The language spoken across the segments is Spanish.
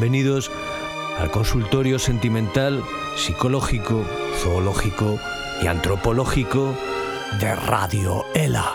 Bienvenidos al consultorio sentimental, psicológico, zoológico y antropológico de Radio ELA.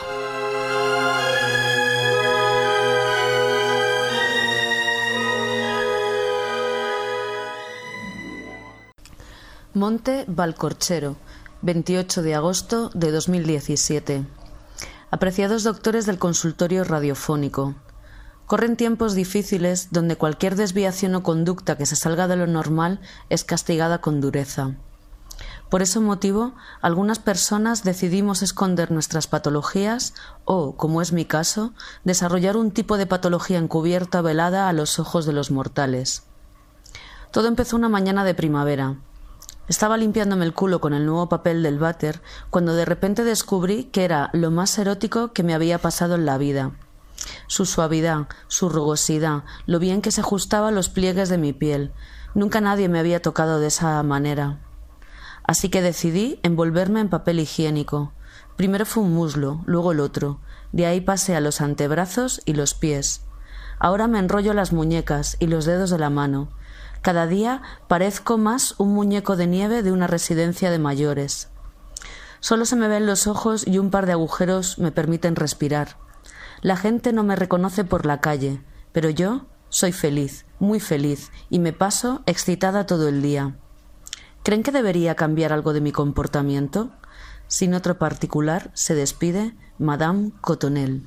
Monte Valcorchero, 28 de agosto de 2017. Apreciados doctores del consultorio radiofónico, corren tiempos difíciles donde cualquier desviación o conducta que se salga de lo normal es castigada con dureza. Por ese motivo, algunas personas decidimos esconder nuestras patologías o, como es mi caso, desarrollar un tipo de patología encubierta velada a los ojos de los mortales. Todo empezó una mañana de primavera. Estaba limpiándome el culo con el nuevo papel del váter cuando de repente descubrí que era lo más erótico que me había pasado en la vida. Su suavidad, su rugosidad, lo bien que se ajustaba a los pliegues de mi piel. Nunca nadie me había tocado de esa manera. Así que decidí envolverme en papel higiénico. Primero fue un muslo, luego el otro. De ahí pasé a los antebrazos y los pies. Ahora me enrollo las muñecas y los dedos de la mano. Cada día parezco más un muñeco de nieve de una residencia de mayores. Solo se me ven los ojos y un par de agujeros me permiten respirar. La gente no me reconoce por la calle, pero yo soy feliz, muy feliz, y me paso excitada todo el día. ¿Creen que debería cambiar algo de mi comportamiento? Sin otro particular, se despide Madame Cotonel.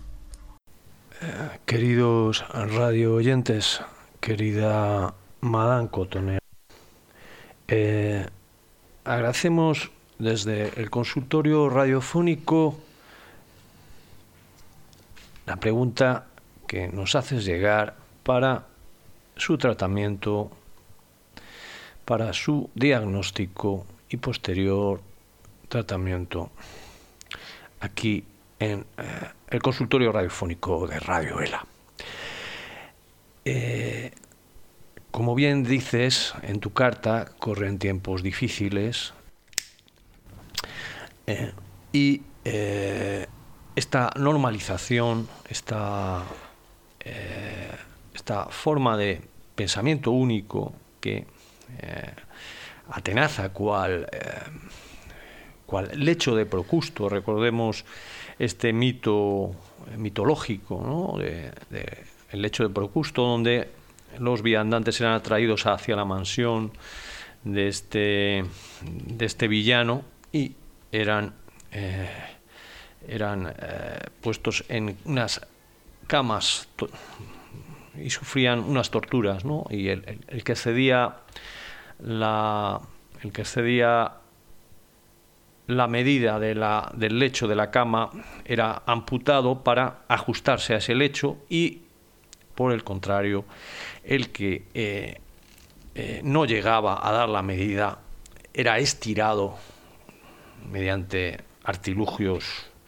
Queridos radio oyentes, querida Madame Cotonel, agradecemos desde el consultorio radiofónico la pregunta que nos haces llegar para su tratamiento, para su diagnóstico y posterior tratamiento aquí en el consultorio radiofónico de Radio ELA. Como bien dices en tu carta, corren tiempos difíciles y esta normalización, esta forma de pensamiento único que atenaza cual lecho de Procusto. Recordemos este mito mitológico, ¿no? El lecho de Procusto, donde los viandantes eran atraídos hacia la mansión de este villano y eran puestos en unas camas y sufrían unas torturas, ¿no? Y el que cedía la medida del lecho de la cama era amputado para ajustarse a ese lecho, y por el contrario, el que no llegaba a dar la medida era estirado mediante artilugios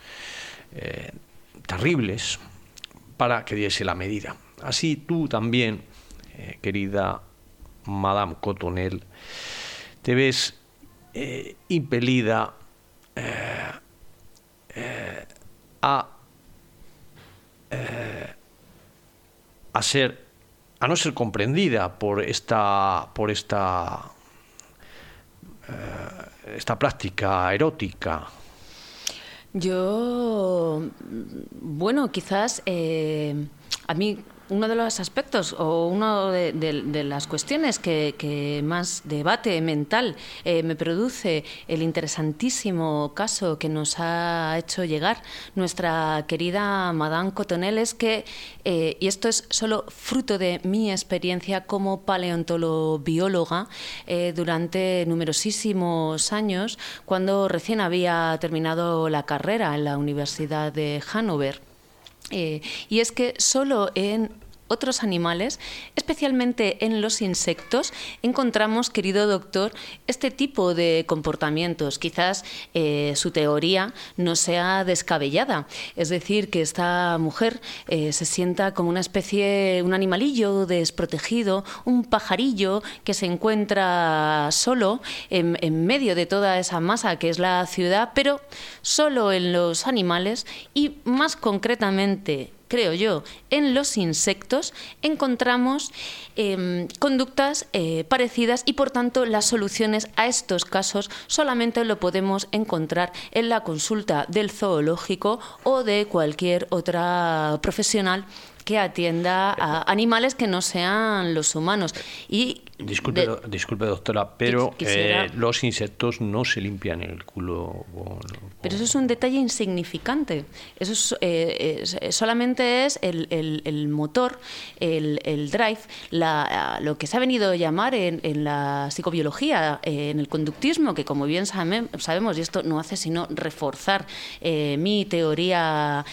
terribles para que diese la medida. Así tú también, querida Madame Cotonel, te ves impelida a no ser comprendida por esta práctica erótica. Bueno, quizás a mí uno de los aspectos o una de las cuestiones que más debate mental me produce el interesantísimo caso que nos ha hecho llegar nuestra querida Madame Cotonel es que, y esto es solo fruto de mi experiencia como paleontolobióloga durante numerosísimos años, cuando recién había terminado la carrera en la Universidad de Hannover. Y es que solo en otros animales, especialmente en los insectos, encontramos, querido doctor, este tipo de comportamientos. Quizás su teoría no sea descabellada, es decir, que esta mujer se sienta como una especie, un animalillo desprotegido, un pajarillo que se encuentra solo en medio de toda esa masa que es la ciudad, pero solo en los animales y más concretamente creo yo, en los insectos, encontramos conductas parecidas y, por tanto, las soluciones a estos casos solamente lo podemos encontrar en la consulta del zoológico o de cualquier otra profesional que atienda a animales que no sean los humanos. Y disculpe, doctora, pero los insectos no se limpian el culo. Pero eso es un detalle insignificante. Eso solamente es el motor, el drive, lo que se ha venido a llamar en la psicobiología, en el conductismo, que como bien sabemos, y esto no hace sino reforzar mi teoría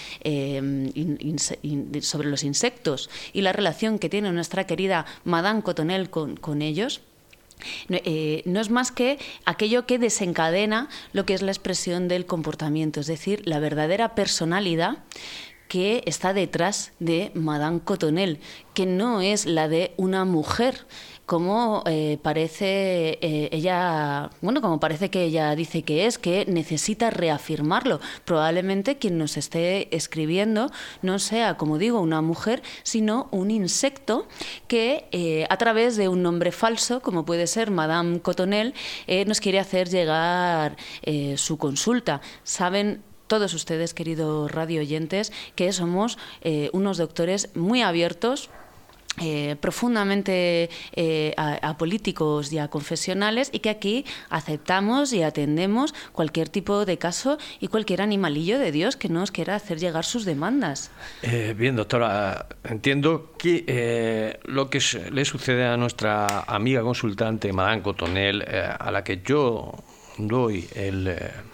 sobre los insectos y la relación que tiene nuestra querida Madame Cottonelle con ellos, no es más que aquello que desencadena lo que es la expresión del comportamiento, es decir, la verdadera personalidad que está detrás de Madame Cottonelle, que no es la de una mujer, como parece que ella dice que necesita reafirmarlo. Probablemente quien nos esté escribiendo no sea, como digo, una mujer, sino un insecto que a través de un nombre falso, como puede ser Madame Cottonelle, nos quiere hacer llegar su consulta. Saben todos ustedes, queridos radio oyentes, que somos unos doctores muy abiertos, profundamente apolíticos y confesionales, y que aquí aceptamos y atendemos cualquier tipo de caso y cualquier animalillo de Dios que nos quiera hacer llegar sus demandas. Bien, doctora, entiendo que lo que le sucede a nuestra amiga consultante, Madame Cottonelle, a la que yo doy el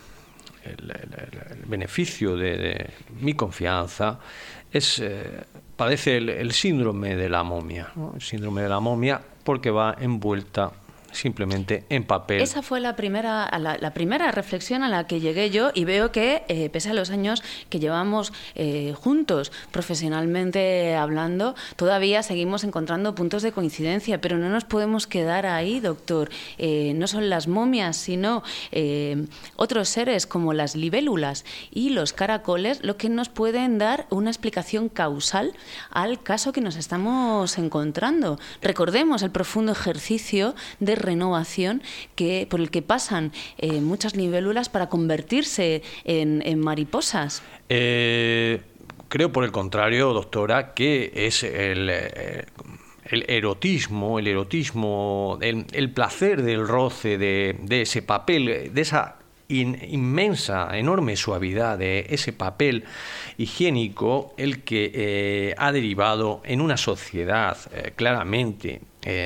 beneficio de mi confianza, padece el síndrome de la momia, ¿no? El síndrome de la momia, porque va envuelta simplemente en papel. Esa fue la primera reflexión a la que llegué yo, y veo que pese a los años que llevamos juntos profesionalmente hablando, todavía seguimos encontrando puntos de coincidencia, pero no nos podemos quedar ahí, doctor. No son las momias, sino otros seres como las libélulas y los caracoles lo que nos pueden dar una explicación causal al caso que nos estamos encontrando. Recordemos el profundo ejercicio de renovación por el que pasan muchas libélulas para convertirse en mariposas. Creo, por el contrario, doctora, que es el erotismo, el placer del roce de ese papel, de esa inmensa, enorme suavidad de ese papel higiénico, el que ha derivado en una sociedad claramente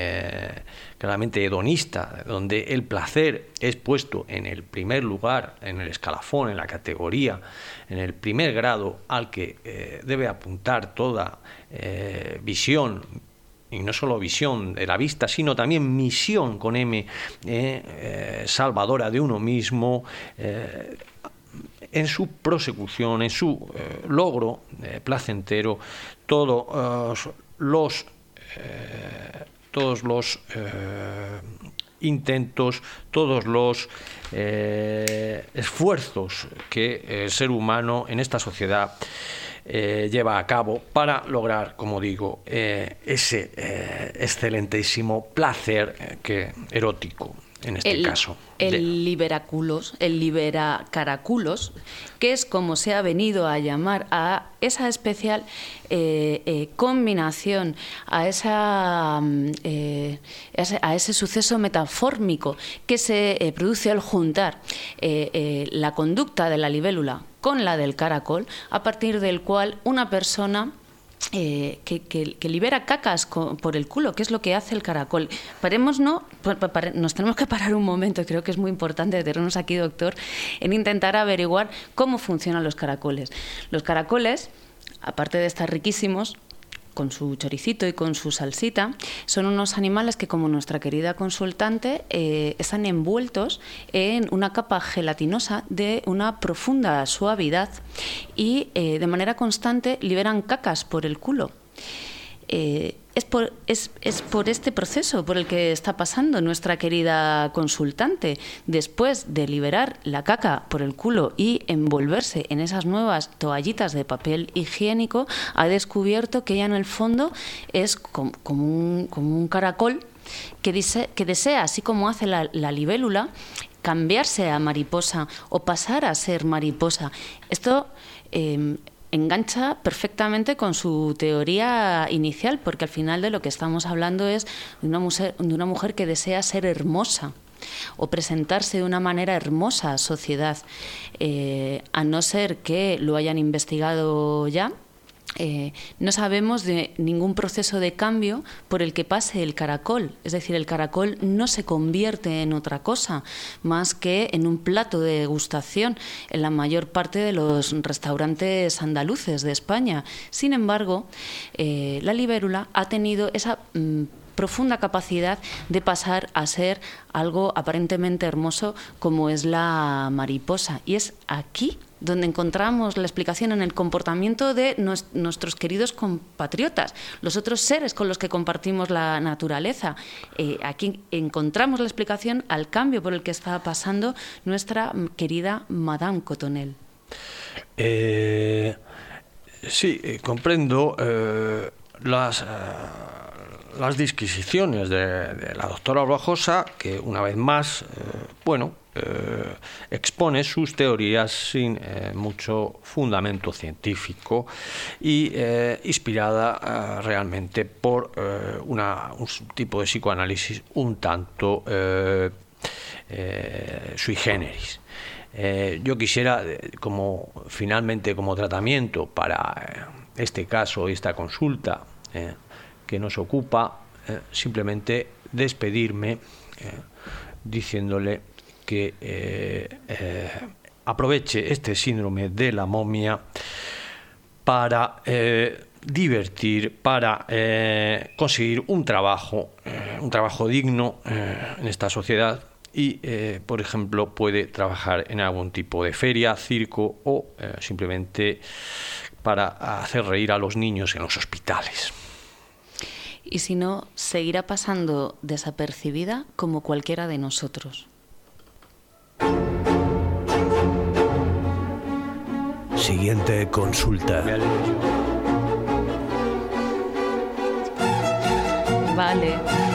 hedonista, donde el placer es puesto en el primer lugar, en el escalafón, en la categoría, en el primer grado al que debe apuntar toda visión, y no solo visión de la vista, sino también misión con M, salvadora de uno mismo, en su prosecución, en su logro placentero. Todos los intentos, todos los esfuerzos que el ser humano en esta sociedad lleva a cabo para lograr, como digo, ese excelentísimo placer erótico, en este caso. El liberacaraculos, que es como se ha venido a llamar a esa especial combinación, a ese suceso metafórmico que se produce al juntar la conducta de la libélula con la del caracol, a partir del cual una persona que libera cacas por el culo, que es lo que hace el caracol. Nos tenemos que parar un momento, creo que es muy importante detenernos aquí, doctor, en intentar averiguar cómo funcionan los caracoles. Los caracoles, aparte de estar riquísimos, con su choricito y con su salsita, son unos animales que, como nuestra querida consultante, están envueltos en una capa gelatinosa de una profunda suavidad y de manera constante liberan cacas por el culo. es por este proceso por el que está pasando nuestra querida consultante. Después de liberar la caca por el culo y envolverse en esas nuevas toallitas de papel higiénico, ha descubierto que ella en el fondo es como un caracol que desea, así como hace la libélula, cambiarse a mariposa o pasar a ser mariposa. Esto engancha perfectamente con su teoría inicial, porque al final de lo que estamos hablando es de una mujer que desea ser hermosa o presentarse de una manera hermosa a la sociedad. A no ser que lo hayan investigado ya, no sabemos de ningún proceso de cambio por el que pase el caracol. Es decir, el caracol no se convierte en otra cosa más que en un plato de degustación en la mayor parte de los restaurantes andaluces de España. Sin embargo, la libélula ha tenido esa profunda capacidad de pasar a ser algo aparentemente hermoso como es la mariposa. Y es aquí donde encontramos la explicación en el comportamiento de nuestros queridos compatriotas, los otros seres con los que compartimos la naturaleza. Aquí encontramos la explicación al cambio por el que está pasando nuestra querida Madame Cotonel. Sí, comprendo las disquisiciones de la doctora Orbajosa, que una vez más, expone sus teorías sin mucho fundamento científico y inspirada realmente por un tipo de psicoanálisis un tanto sui generis. Yo quisiera, finalmente como tratamiento para este caso, esta consulta que nos ocupa, simplemente despedirme diciéndole que aproveche este síndrome de la momia para divertir, para conseguir un trabajo digno en esta sociedad y, por ejemplo, puede trabajar en algún tipo de feria, circo o simplemente para hacer reír a los niños en los hospitales. Y si no, seguirá pasando desapercibida como cualquiera de nosotros. Siguiente consulta. Vale.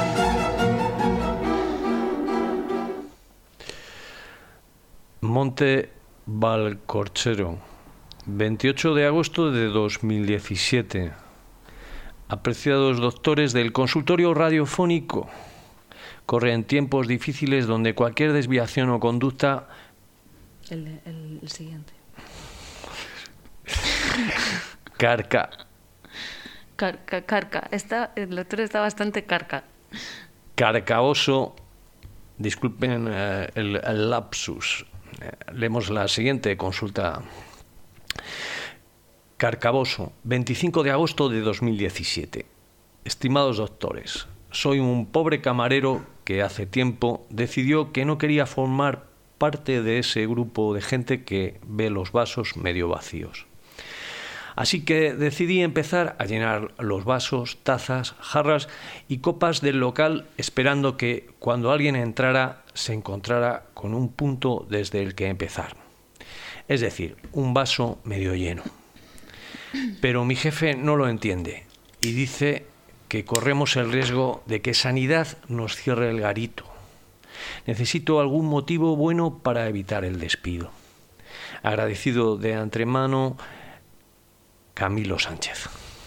Monte Valcorchero, 28 de agosto de 2017. Apreciados doctores del consultorio radiofónico, corren tiempos difíciles donde cualquier desviación o conducta... El siguiente. Carca. El doctor está bastante carca. Carcaoso. Disculpen el lapsus. Leemos la siguiente consulta. Carcaboso, 25 de agosto de 2017. Estimados doctores, soy un pobre camarero que hace tiempo decidió que no quería formar parte de ese grupo de gente que ve los vasos medio vacíos. Así que decidí empezar a llenar los vasos, tazas, jarras y copas del local, esperando que cuando alguien entrara se encontrara con un punto desde el que empezar. Es decir, un vaso medio lleno. Pero mi jefe no lo entiende y dice que corremos el riesgo de que Sanidad nos cierre el garito. Necesito algún motivo bueno para evitar el despido. Agradecido de antemano, Camilo Sánchez.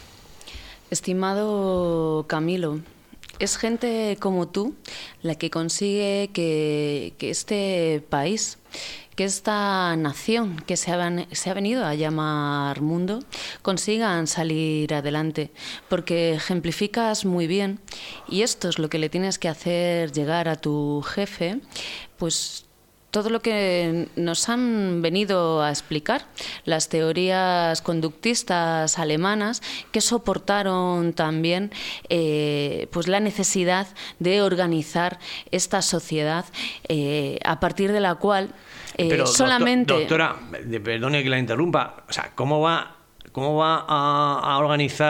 Estimado Camilo, es gente como tú la que consigue que este país, que esta nación que se ha venido a llamar mundo, consigan salir adelante, porque ejemplificas muy bien, y esto es lo que le tienes que hacer llegar a tu jefe, pues todo lo que nos han venido a explicar, las teorías conductistas alemanas que soportaron también pues la necesidad de organizar esta sociedad a partir de la cual pero, solamente... Doctora, perdone que la interrumpa, o sea, ¿cómo va a organizar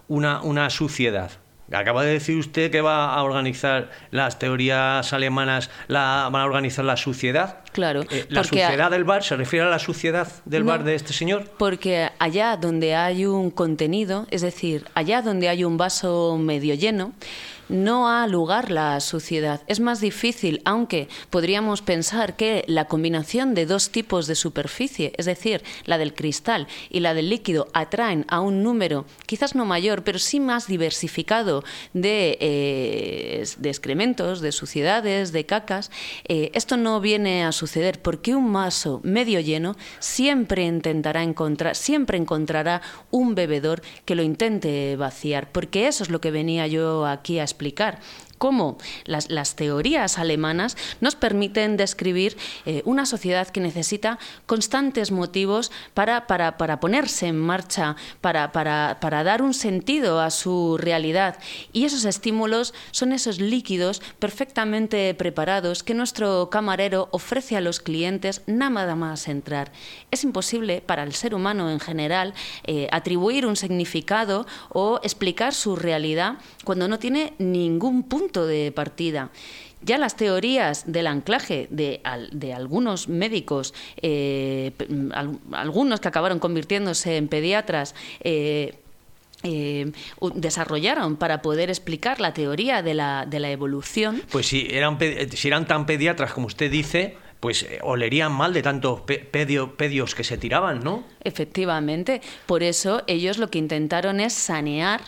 una suciedad. Acaba de decir usted que va a organizar las teorías alemanas, van a organizar la suciedad. Claro. ¿La suciedad del bar se refiere a la suciedad del bar de este señor? Porque allá donde hay un contenido, es decir, allá donde hay un vaso medio lleno, no ha lugar la suciedad. Es más difícil, aunque podríamos pensar que la combinación de dos tipos de superficie, es decir, la del cristal y la del líquido, atraen a un número, quizás no mayor, pero sí más diversificado de excrementos, de suciedades, de cacas. Esto no viene a suceder porque un vaso medio lleno siempre encontrará un bebedor que lo intente vaciar, porque eso es lo que venía yo aquí a explicar. Cómo las teorías alemanas nos permiten describir una sociedad que necesita constantes motivos para ponerse en marcha, para dar un sentido a su realidad. Y esos estímulos son esos líquidos perfectamente preparados que nuestro camarero ofrece a los clientes nada más entrar. Es imposible para el ser humano en general atribuir un significado o explicar su realidad cuando no tiene ningún punto de partida. Ya las teorías del anclaje de algunos médicos, algunos que acabaron convirtiéndose en pediatras, desarrollaron para poder explicar la teoría de la evolución. Pues si eran tan pediatras como usted dice, pues olerían mal de tantos pedios que se tiraban, ¿no? Efectivamente. Por eso ellos lo que intentaron es sanear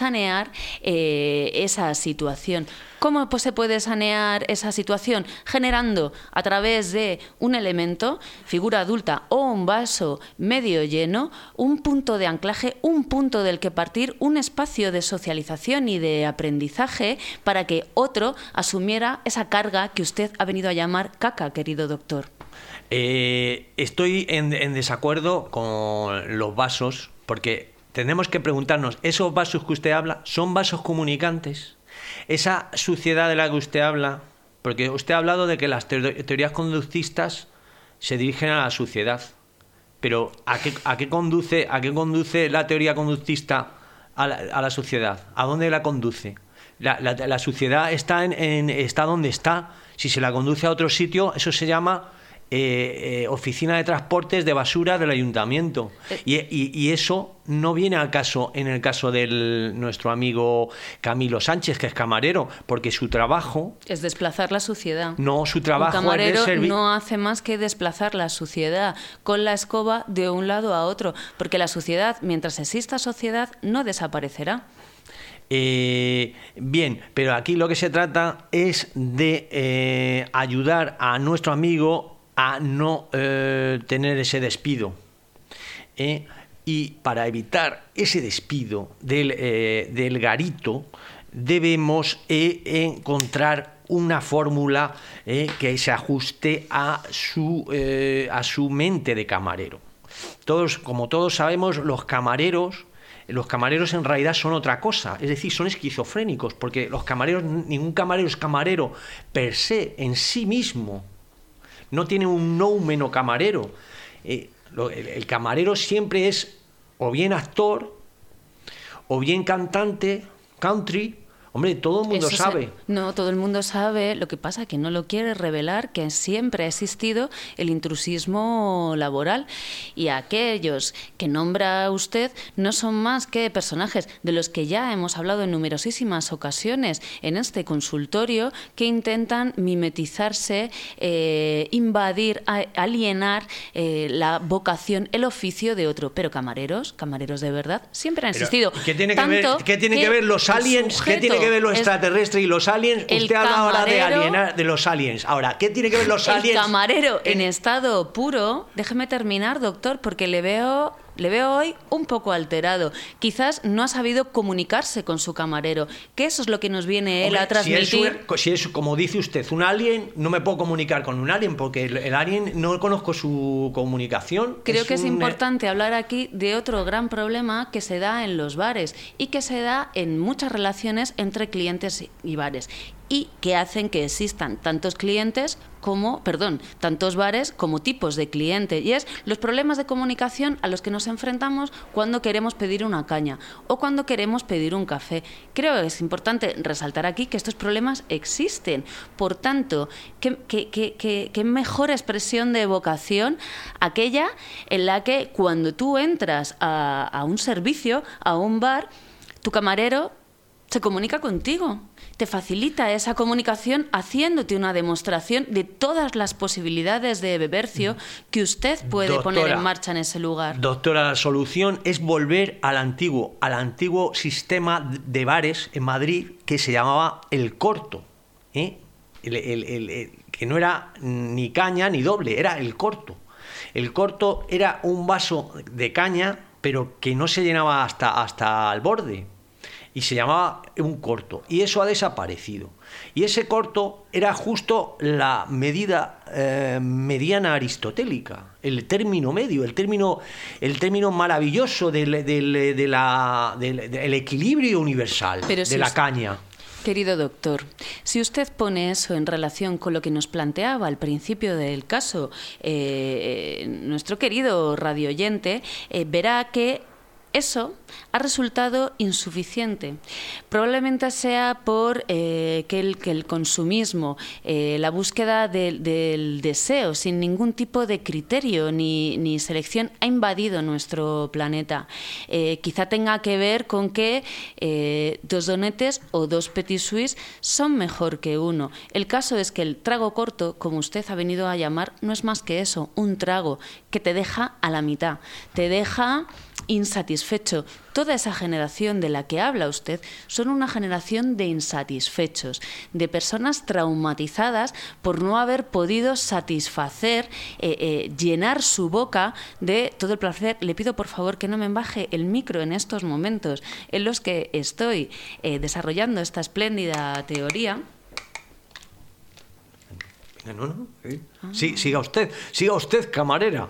esa situación. ¿Cómo se puede sanear esa situación? Generando a través de un elemento, figura adulta o un vaso medio lleno, un punto de anclaje, un punto del que partir, un espacio de socialización y de aprendizaje para que otro asumiera esa carga que usted ha venido a llamar caca, querido doctor. Estoy en desacuerdo con los vasos, porque tenemos que preguntarnos, ¿esos vasos que usted habla son vasos comunicantes? Esa suciedad de la que usted habla, porque usted ha hablado de que las teorías conductistas se dirigen a la suciedad, pero ¿a qué conduce la teoría conductista a la suciedad? ¿A dónde la conduce? La suciedad está donde está. Si se la conduce a otro sitio, eso se llama oficina de transportes de basura del ayuntamiento, y eso no viene al caso en el caso de nuestro amigo Camilo Sánchez, que es camarero, porque su trabajo es desplazar la suciedad. No, su trabajo un camarero no hace más que desplazar la suciedad con la escoba de un lado a otro, porque la suciedad, mientras exista sociedad, no desaparecerá. Bien, pero aquí lo que se trata es de ayudar a nuestro amigo a no tener ese despido. Y para evitar ese despido del garito, debemos encontrar una fórmula que se ajuste a su mente de camarero. Como todos sabemos, los camareros en realidad son otra cosa, es decir, son esquizofrénicos, porque ningún camarero es camarero per se, en sí mismo. No tiene un noumeno camarero. El camarero siempre es o bien actor, o bien cantante, country. Hombre, todo el mundo sabe. No, todo el mundo sabe. Lo que pasa es que no lo quiere revelar, que siempre ha existido el intrusismo laboral. Y aquellos que nombra usted no son más que personajes de los que ya hemos hablado en numerosísimas ocasiones en este consultorio, que intentan mimetizarse, invadir, alienar la vocación, el oficio de otro. Pero camareros de verdad, siempre han existido. ¿Qué tiene que ver los aliens? ¿Qué tiene que ver lo extraterrestre y los aliens? Usted habla ahora de los aliens. Ahora, ¿qué tiene que ver los aliens? El camarero en estado puro, déjeme terminar, doctor, porque le veo hoy un poco alterado. Quizás no ha sabido comunicarse con su camarero, que eso es lo que nos viene él a transmitir. Si es, como dice usted, un alien, no me puedo comunicar con un alien, porque el alien no conozco su comunicación. Creo que es importante hablar aquí de otro gran problema que se da en los bares y que se da en muchas relaciones entre clientes y bares. y que hacen que existan tantos bares como tipos de cliente, y es los problemas de comunicación a los que nos enfrentamos cuando queremos pedir una caña o cuando queremos pedir un café. Creo que es importante resaltar aquí que estos problemas existen. Por tanto, ¿qué mejor expresión de vocación aquella en la que cuando tú entras a un servicio, a un bar, tu camarero se comunica contigo, te facilita esa comunicación haciéndote una demostración de todas las posibilidades de bebercio que usted puede poner en marcha en ese lugar. Doctora, la solución es volver al antiguo sistema de bares en Madrid que se llamaba el corto, ¿eh? Que no era ni caña ni doble, era el corto. El corto era un vaso de caña, pero que no se llenaba hasta el borde. Y se llamaba un corto, y eso ha desaparecido. Y ese corto era justo la medida mediana aristotélica, el término medio, el término maravilloso del equilibrio universal, de la caña. Querido doctor, si usted pone eso en relación con lo que nos planteaba al principio del caso, nuestro querido radioyente verá que eso ha resultado insuficiente. Probablemente sea por que el consumismo, la búsqueda del deseo sin ningún tipo de criterio ni selección ha invadido nuestro planeta. Quizá tenga que ver con que 2 donetes o 2 petit suisse son mejor que uno. El caso es que el trago corto, como usted ha venido a llamar, no es más que eso, un trago que te deja a la mitad, te deja insatisfecho. Toda esa generación de la que habla usted son una generación de insatisfechos, de personas traumatizadas por no haber podido satisfacer, llenar su boca de todo el placer. Le pido por favor que no me baje el micro en estos momentos en los que estoy desarrollando esta espléndida teoría. No. Sí, siga usted, camarera.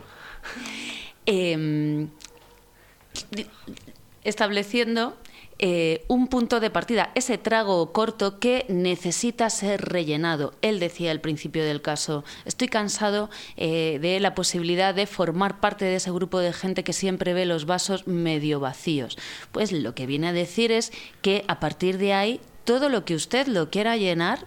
Estableciendo un punto de partida, ese trago corto que necesita ser rellenado. Él decía al principio del caso, estoy cansado de la posibilidad de formar parte de ese grupo de gente que siempre ve los vasos medio vacíos. Pues lo que viene a decir es que a partir de ahí, todo lo que usted lo quiera llenar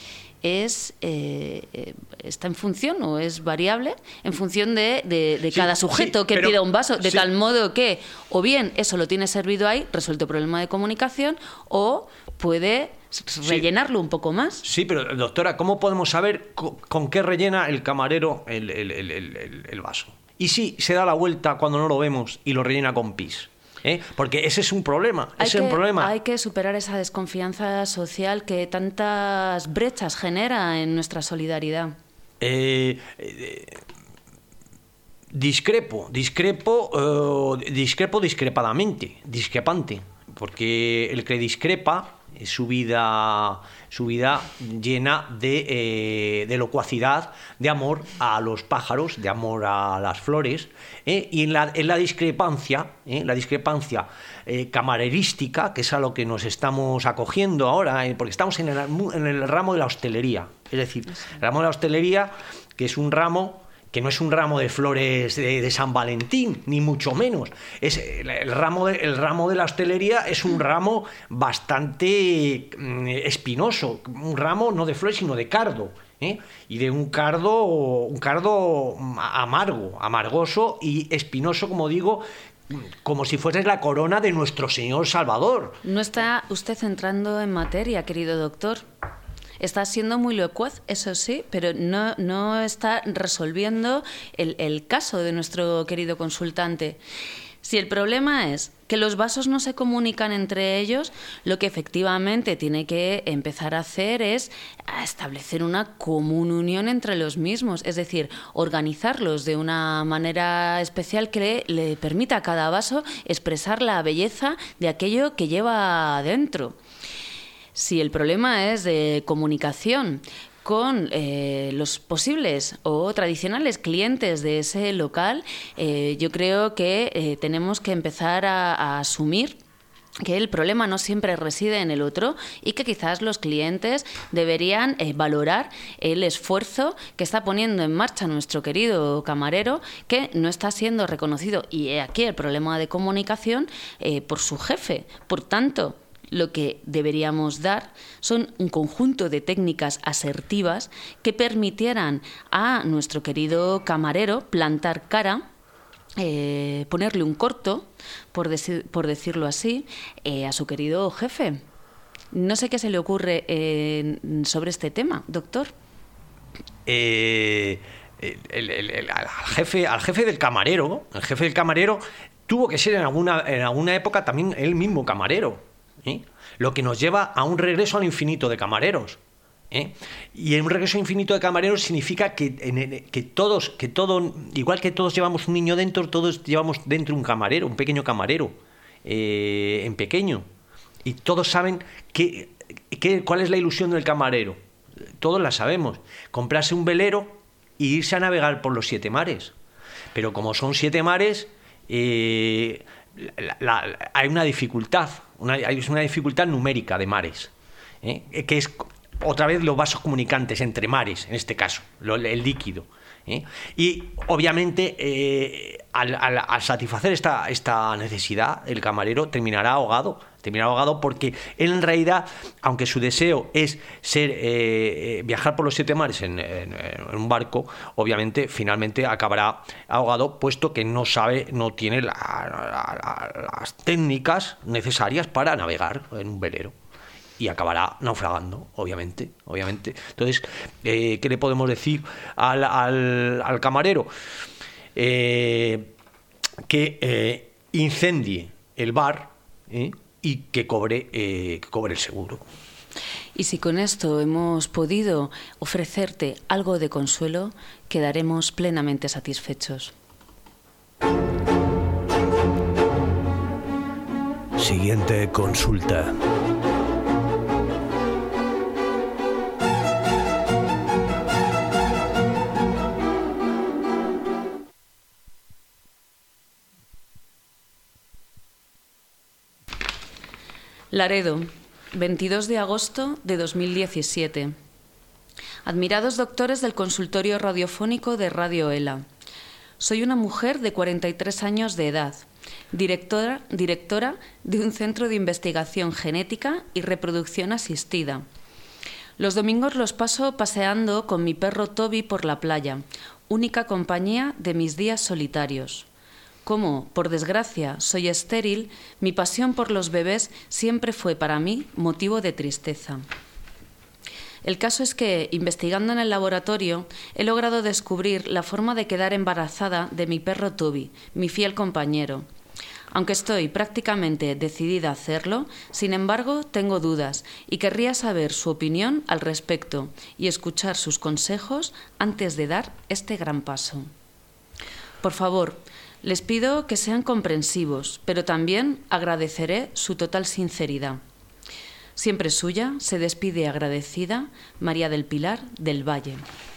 está en función o es variable en función de cada sujeto que pida un vaso, de tal modo que o bien eso lo tiene servido ahí, resuelto el problema de comunicación, o puede rellenarlo un poco más. Sí, pero doctora, ¿cómo podemos saber con qué rellena el camarero el vaso? ¿Y si se da la vuelta cuando no lo vemos y lo rellena con pis? Porque ese es un problema. Hay que superar esa desconfianza social que tantas brechas genera en nuestra solidaridad. Discrepante, porque el que discrepa su vida llena de locuacidad, de amor a los pájaros, de amor a las flores, y en la discrepancia camarerística, que es a lo que nos estamos acogiendo ahora, porque estamos en el ramo de la hostelería. Es decir, el ramo de la hostelería, que es un ramo que no es un ramo de flores de San Valentín, ni mucho menos. El ramo de la hostelería es un ramo bastante espinoso, un ramo no de flores, sino de cardo, y de un cardo amargoso y espinoso, como digo, como si fuese la corona de nuestro Señor Salvador. No está usted entrando en materia, querido doctor. Está siendo muy locuaz, eso sí, pero no está resolviendo el caso de nuestro querido consultante. Si el problema es que los vasos no se comunican entre ellos, lo que efectivamente tiene que empezar a hacer es establecer una común unión entre los mismos, es decir, organizarlos de una manera especial que le permita a cada vaso expresar la belleza de aquello que lleva dentro. Si el problema es de comunicación con los posibles o tradicionales clientes de ese local, yo creo que tenemos que empezar a asumir que el problema no siempre reside en el otro y que quizás los clientes deberían valorar el esfuerzo que está poniendo en marcha nuestro querido camarero, que no está siendo reconocido, y he aquí el problema de comunicación, por su jefe. Por tanto, lo que deberíamos dar son un conjunto de técnicas asertivas que permitieran a nuestro querido camarero plantar cara, ponerle un corto, por decirlo así, a su querido jefe. No sé qué se le ocurre sobre este tema, doctor. Al jefe del camarero, el jefe del camarero tuvo que ser en alguna época también él mismo camarero, ¿eh? Lo que nos lleva a un regreso al infinito de camareros. Y un regreso infinito de camareros significa que igual que todos llevamos un niño dentro, todos llevamos dentro un camarero, un pequeño camarero, en pequeño. Y todos saben cuál es la ilusión del camarero. Todos la sabemos. Comprarse un velero e irse a navegar por los 7 mares. Pero como son 7 mares, hay una dificultad, hay una dificultad numérica de mares, que es otra vez los vasos comunicantes entre mares, en este caso, el líquido. Y obviamente al satisfacer esta necesidad, el camarero terminará ahogado porque él en realidad, aunque su deseo es viajar por los 7 mares en un barco, obviamente finalmente acabará ahogado, puesto que no tiene las técnicas necesarias para navegar en un velero. Y acabará naufragando, obviamente. Entonces, ¿qué le podemos decir al camarero? Que incendie el bar, y que cobre el seguro. Y si con esto hemos podido ofrecerte algo de consuelo, quedaremos plenamente satisfechos. Siguiente consulta. Laredo, 22 de agosto de 2017. Admirados doctores del consultorio radiofónico de Radio ELA. Soy una mujer de 43 años de edad, directora de un centro de investigación genética y reproducción asistida. Los domingos los paso paseando con mi perro Toby por la playa, única compañía de mis días solitarios. Como, por desgracia, soy estéril, mi pasión por los bebés siempre fue para mí motivo de tristeza. El caso es que, investigando en el laboratorio, he logrado descubrir la forma de quedar embarazada de mi perro Toby, mi fiel compañero. Aunque estoy prácticamente decidida a hacerlo, sin embargo, tengo dudas y querría saber su opinión al respecto y escuchar sus consejos antes de dar este gran paso. Por favor, les pido que sean comprensivos, pero también agradeceré su total sinceridad. Siempre suya, se despide agradecida María del Pilar del Valle.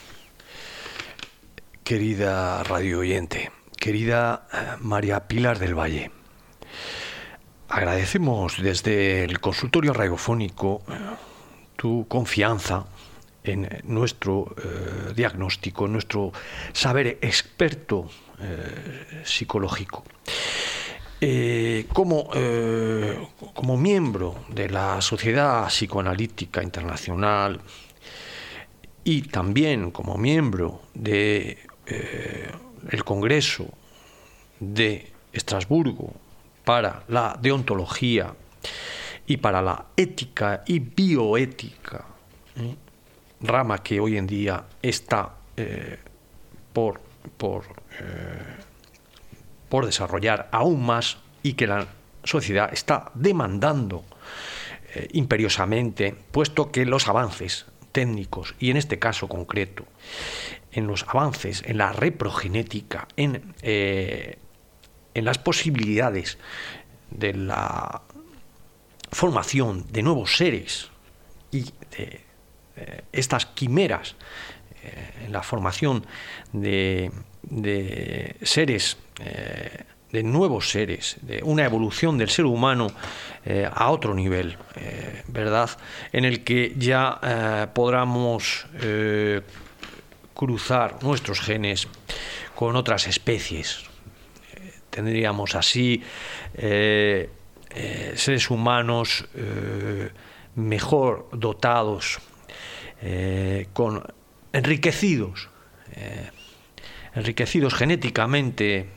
Querida radio oyente, querida María Pilar del Valle, agradecemos desde el consultorio radiofónico tu confianza en nuestro diagnóstico, en nuestro saber experto psicológico. Como miembro de la Sociedad Psicoanalítica Internacional y también como miembro de el Congreso de Estrasburgo para la deontología y para la ética y bioética, rama que hoy en día está por desarrollar aún más y que la sociedad está demandando imperiosamente, puesto que los avances técnicos, y en este caso concreto, en los avances en la reprogenética, en las posibilidades de la formación de nuevos seres y de estas quimeras, en la formación de seres nuevos seres, de una evolución del ser humano a otro nivel, ¿verdad? En el que ya podamos cruzar nuestros genes con otras especies. Tendríamos así seres humanos mejor dotados, enriquecidos genéticamente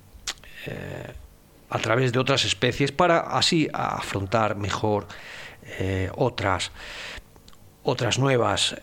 a través de otras especies, para así afrontar mejor otras nuevas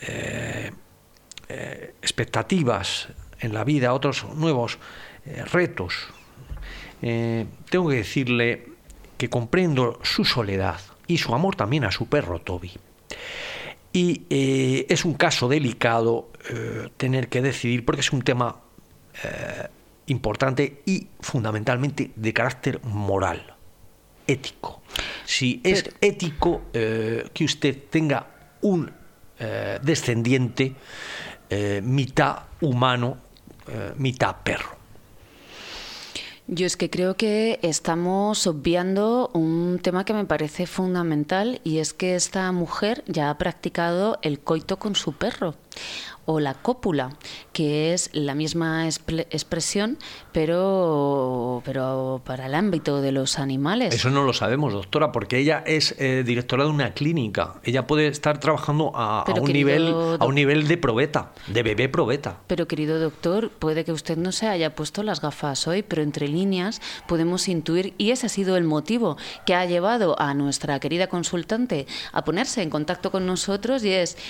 expectativas en la vida, otros nuevos retos. Tengo que decirle que comprendo su soledad y su amor también a su perro Toby. Y es un caso delicado tener que decidir, porque es un tema importante y fundamentalmente de carácter moral, ético. Si es ético que usted tenga un descendiente mitad humano, mitad perro. Yo es que creo que estamos obviando un tema que me parece fundamental, y es que esta mujer ya ha practicado el coito con su perro, o la cópula, que es la misma expresión, pero para el ámbito de los animales. Eso no lo sabemos, doctora, porque ella es directora de una clínica. Ella puede estar trabajando a un nivel de probeta, de bebé probeta. Pero, querido doctor, puede que usted no se haya puesto las gafas hoy, pero entre líneas podemos intuir, y ese ha sido el motivo que ha llevado a nuestra querida consultante a ponerse en contacto con nosotros, y es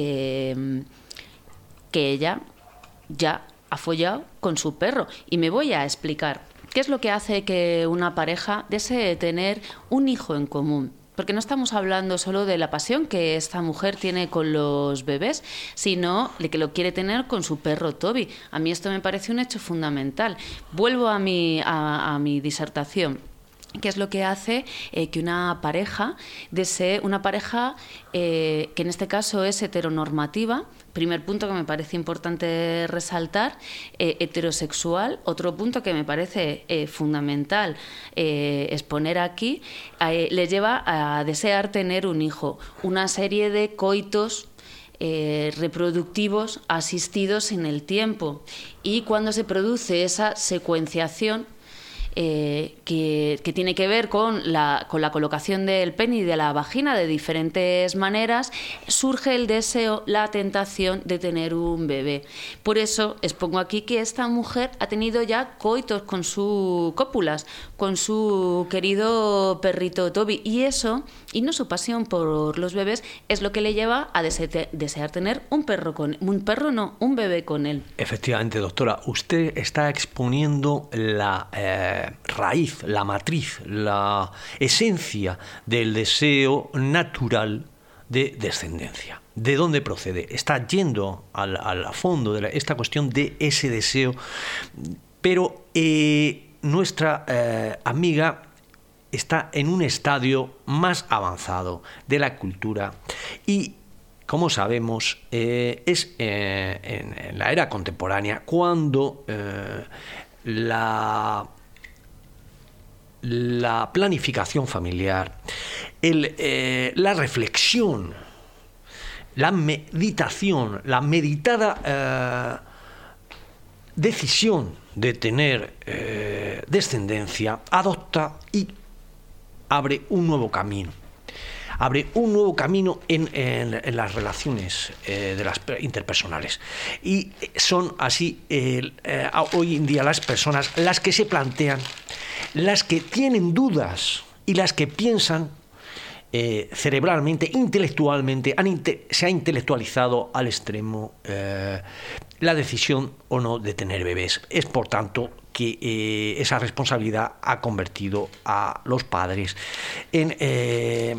que ella ya ha follado con su perro. Y me voy a explicar qué es lo que hace que una pareja desee tener un hijo en común. Porque no estamos hablando solo de la pasión que esta mujer tiene con los bebés, sino de que lo quiere tener con su perro Toby. A mí esto me parece un hecho fundamental. Vuelvo a mi disertación. ¿Qué es lo que hace que una pareja desee una pareja que en este caso es heteronormativa? Primer punto que me parece importante resaltar, heterosexual. Otro punto que me parece fundamental exponer aquí, le lleva a desear tener un hijo. Una serie de coitos reproductivos asistidos en el tiempo. Y cuando se produce esa secuenciación, que tiene que ver con la colocación del pene y de la vagina de diferentes maneras, surge el deseo, la tentación de tener un bebé. Por eso expongo aquí que esta mujer ha tenido ya coitos con sus cópulas, con su querido perrito Toby, y eso, y no su pasión por los bebés, es lo que le lleva a desear tener un bebé con él. Efectivamente, doctora, usted está exponiendo la raíz, la matriz, la esencia del deseo natural de descendencia. ¿De dónde procede? Está yendo al fondo de esta cuestión de ese deseo, pero nuestra amiga está en un estadio más avanzado de la cultura y, como sabemos, es en la era contemporánea cuando la planificación familiar, la reflexión, la meditación, la meditada decisión de tener descendencia adopta y abre un nuevo camino. Abre un nuevo camino en las relaciones de las interpersonales. Y son así hoy en día las personas las que se plantean, las que tienen dudas y las que piensan cerebralmente, intelectualmente, se ha intelectualizado al extremo la decisión o no de tener bebés. Es, por tanto, que esa responsabilidad ha convertido a los padres en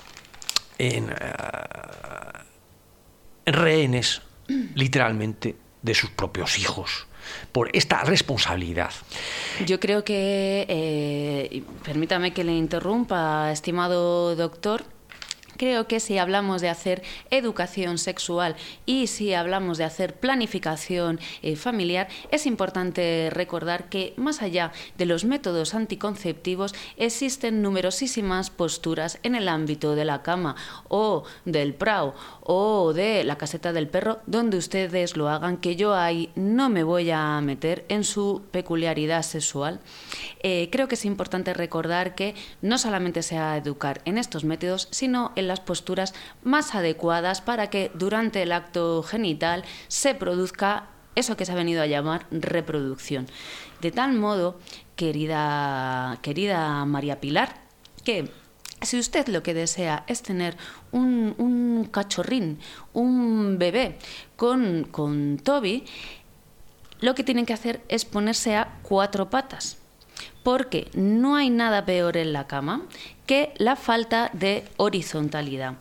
rehenes, literalmente, de sus propios hijos, por esta responsabilidad. Yo creo que, permítame que le interrumpa, estimado doctor, Creo que si hablamos de hacer educación sexual y si hablamos de hacer planificación familiar, es importante recordar que más allá de los métodos anticonceptivos existen numerosísimas posturas en el ámbito de la cama o del prao o de la caseta del perro donde ustedes lo hagan, que yo ahí no me voy a meter en su peculiaridad sexual. Creo que es importante recordar que no solamente se va a educar en estos métodos, sino en las posturas más adecuadas para que durante el acto genital se produzca eso que se ha venido a llamar reproducción. De tal modo, querida María Pilar, que si usted lo que desea es tener un cachorrín, un bebé con Toby, lo que tienen que hacer es ponerse a 4 patas. Porque no hay nada peor en la cama que la falta de horizontalidad.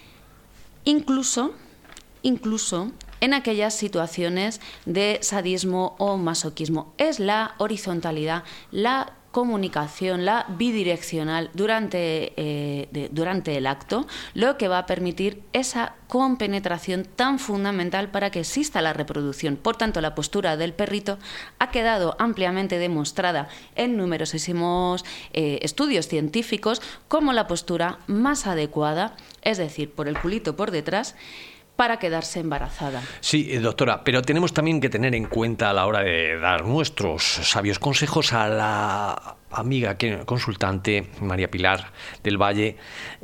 Incluso en aquellas situaciones de sadismo o masoquismo. Es la horizontalidad, la comunicación, la bidireccional durante el acto, lo que va a permitir esa compenetración tan fundamental para que exista la reproducción. Por tanto, la postura del perrito ha quedado ampliamente demostrada en numerosísimos estudios científicos como la postura más adecuada, es decir, por el culito por detrás, para quedarse embarazada. Sí, doctora, pero tenemos también que tener en cuenta a la hora de dar nuestros sabios consejos a la amiga consultante María Pilar del Valle,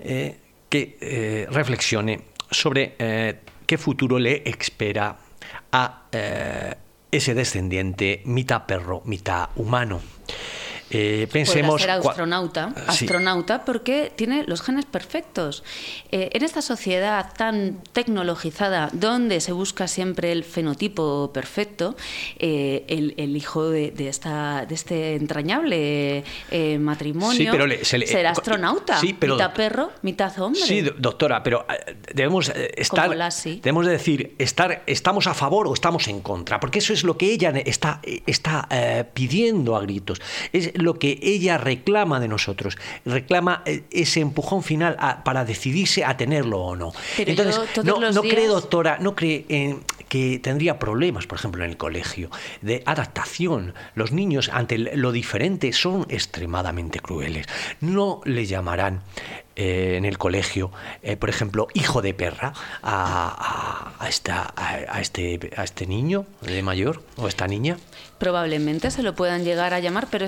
que reflexione sobre qué futuro le espera a ese descendiente mitad perro, mitad humano. Pensemos, podrá ser astronauta, sí. Porque tiene los genes perfectos. En esta sociedad tan tecnologizada, donde se busca siempre el fenotipo perfecto, el hijo de este entrañable matrimonio será astronauta, sí, pero, mitad perro, mitad hombre. Sí, doctora, pero debemos de decir, estamos a favor o estamos en contra, porque eso es lo que ella está pidiendo a gritos. Es lo que ella reclama de nosotros, reclama ese empujón final para decidirse a tenerlo o no. Pero entonces, no cree, doctora, no cree que tendría problemas, por ejemplo, en el colegio, de adaptación. Los niños ante lo diferente son extremadamente crueles. No le llamarán en el colegio, por ejemplo, hijo de perra a este niño de mayor o esta niña. Probablemente se lo puedan llegar a llamar, pero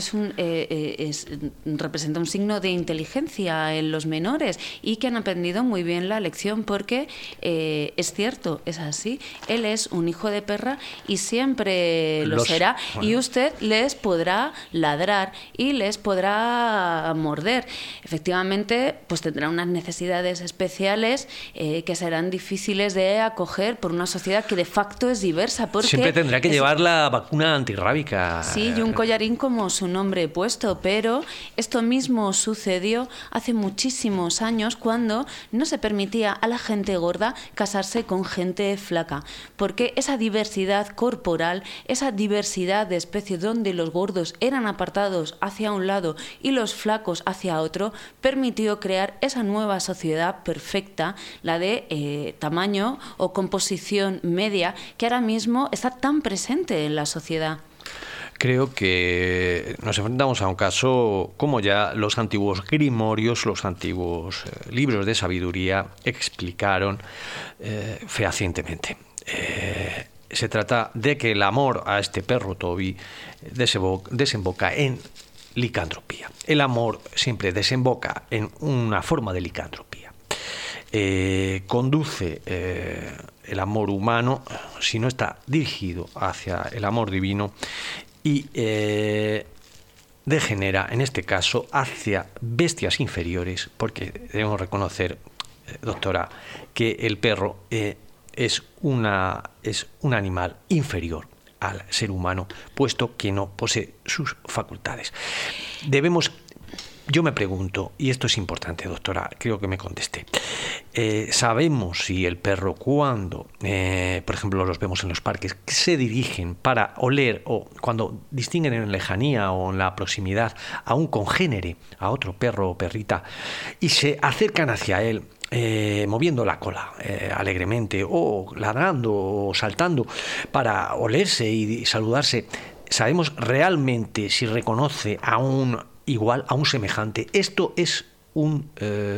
representa un signo de inteligencia en los menores y que han aprendido muy bien la lección, porque es cierto, es así. Él es un hijo de perra y siempre lo será. Bueno. Y usted les podrá ladrar y les podrá morder. Efectivamente, pues tendrá unas necesidades especiales que serán difíciles de acoger por una sociedad que de facto es diversa. Porque siempre tendrá que llevar la vacuna antirrábica. Sí, y un collarín como su nombre puesto, pero esto mismo sucedió hace muchísimos años, cuando no se permitía a la gente gorda casarse con gente flaca, porque esa diversidad corporal, esa diversidad de especies donde los gordos eran apartados hacia un lado y los flacos hacia otro, permitió crear esa nueva sociedad perfecta, la de tamaño o composición media, que ahora mismo está tan presente en la sociedad. Creo que nos enfrentamos a un caso como ya los antiguos grimorios, los antiguos libros de sabiduría explicaron fehacientemente. Se trata de que el amor a este perro Toby desemboca en licantropía. El amor siempre desemboca en una forma de licantropía. Conduce el amor humano, si no está dirigido hacia el amor divino, y degenera, en este caso, hacia bestias inferiores, porque debemos reconocer, doctora, que el perro es un animal inferior al ser humano, puesto que no posee sus facultades. Debemos yo me pregunto, y esto es importante, doctora, creo que me contesté. Sabemos si el perro, cuando, por ejemplo, los vemos en los parques, se dirigen para oler, o cuando distinguen en lejanía o en la proximidad a un congénere, a otro perro o perrita, y se acercan hacia él, moviendo la cola alegremente, o ladrando o saltando para olerse y saludarse, ¿sabemos realmente si reconoce a un igual, a un semejante? Esto es un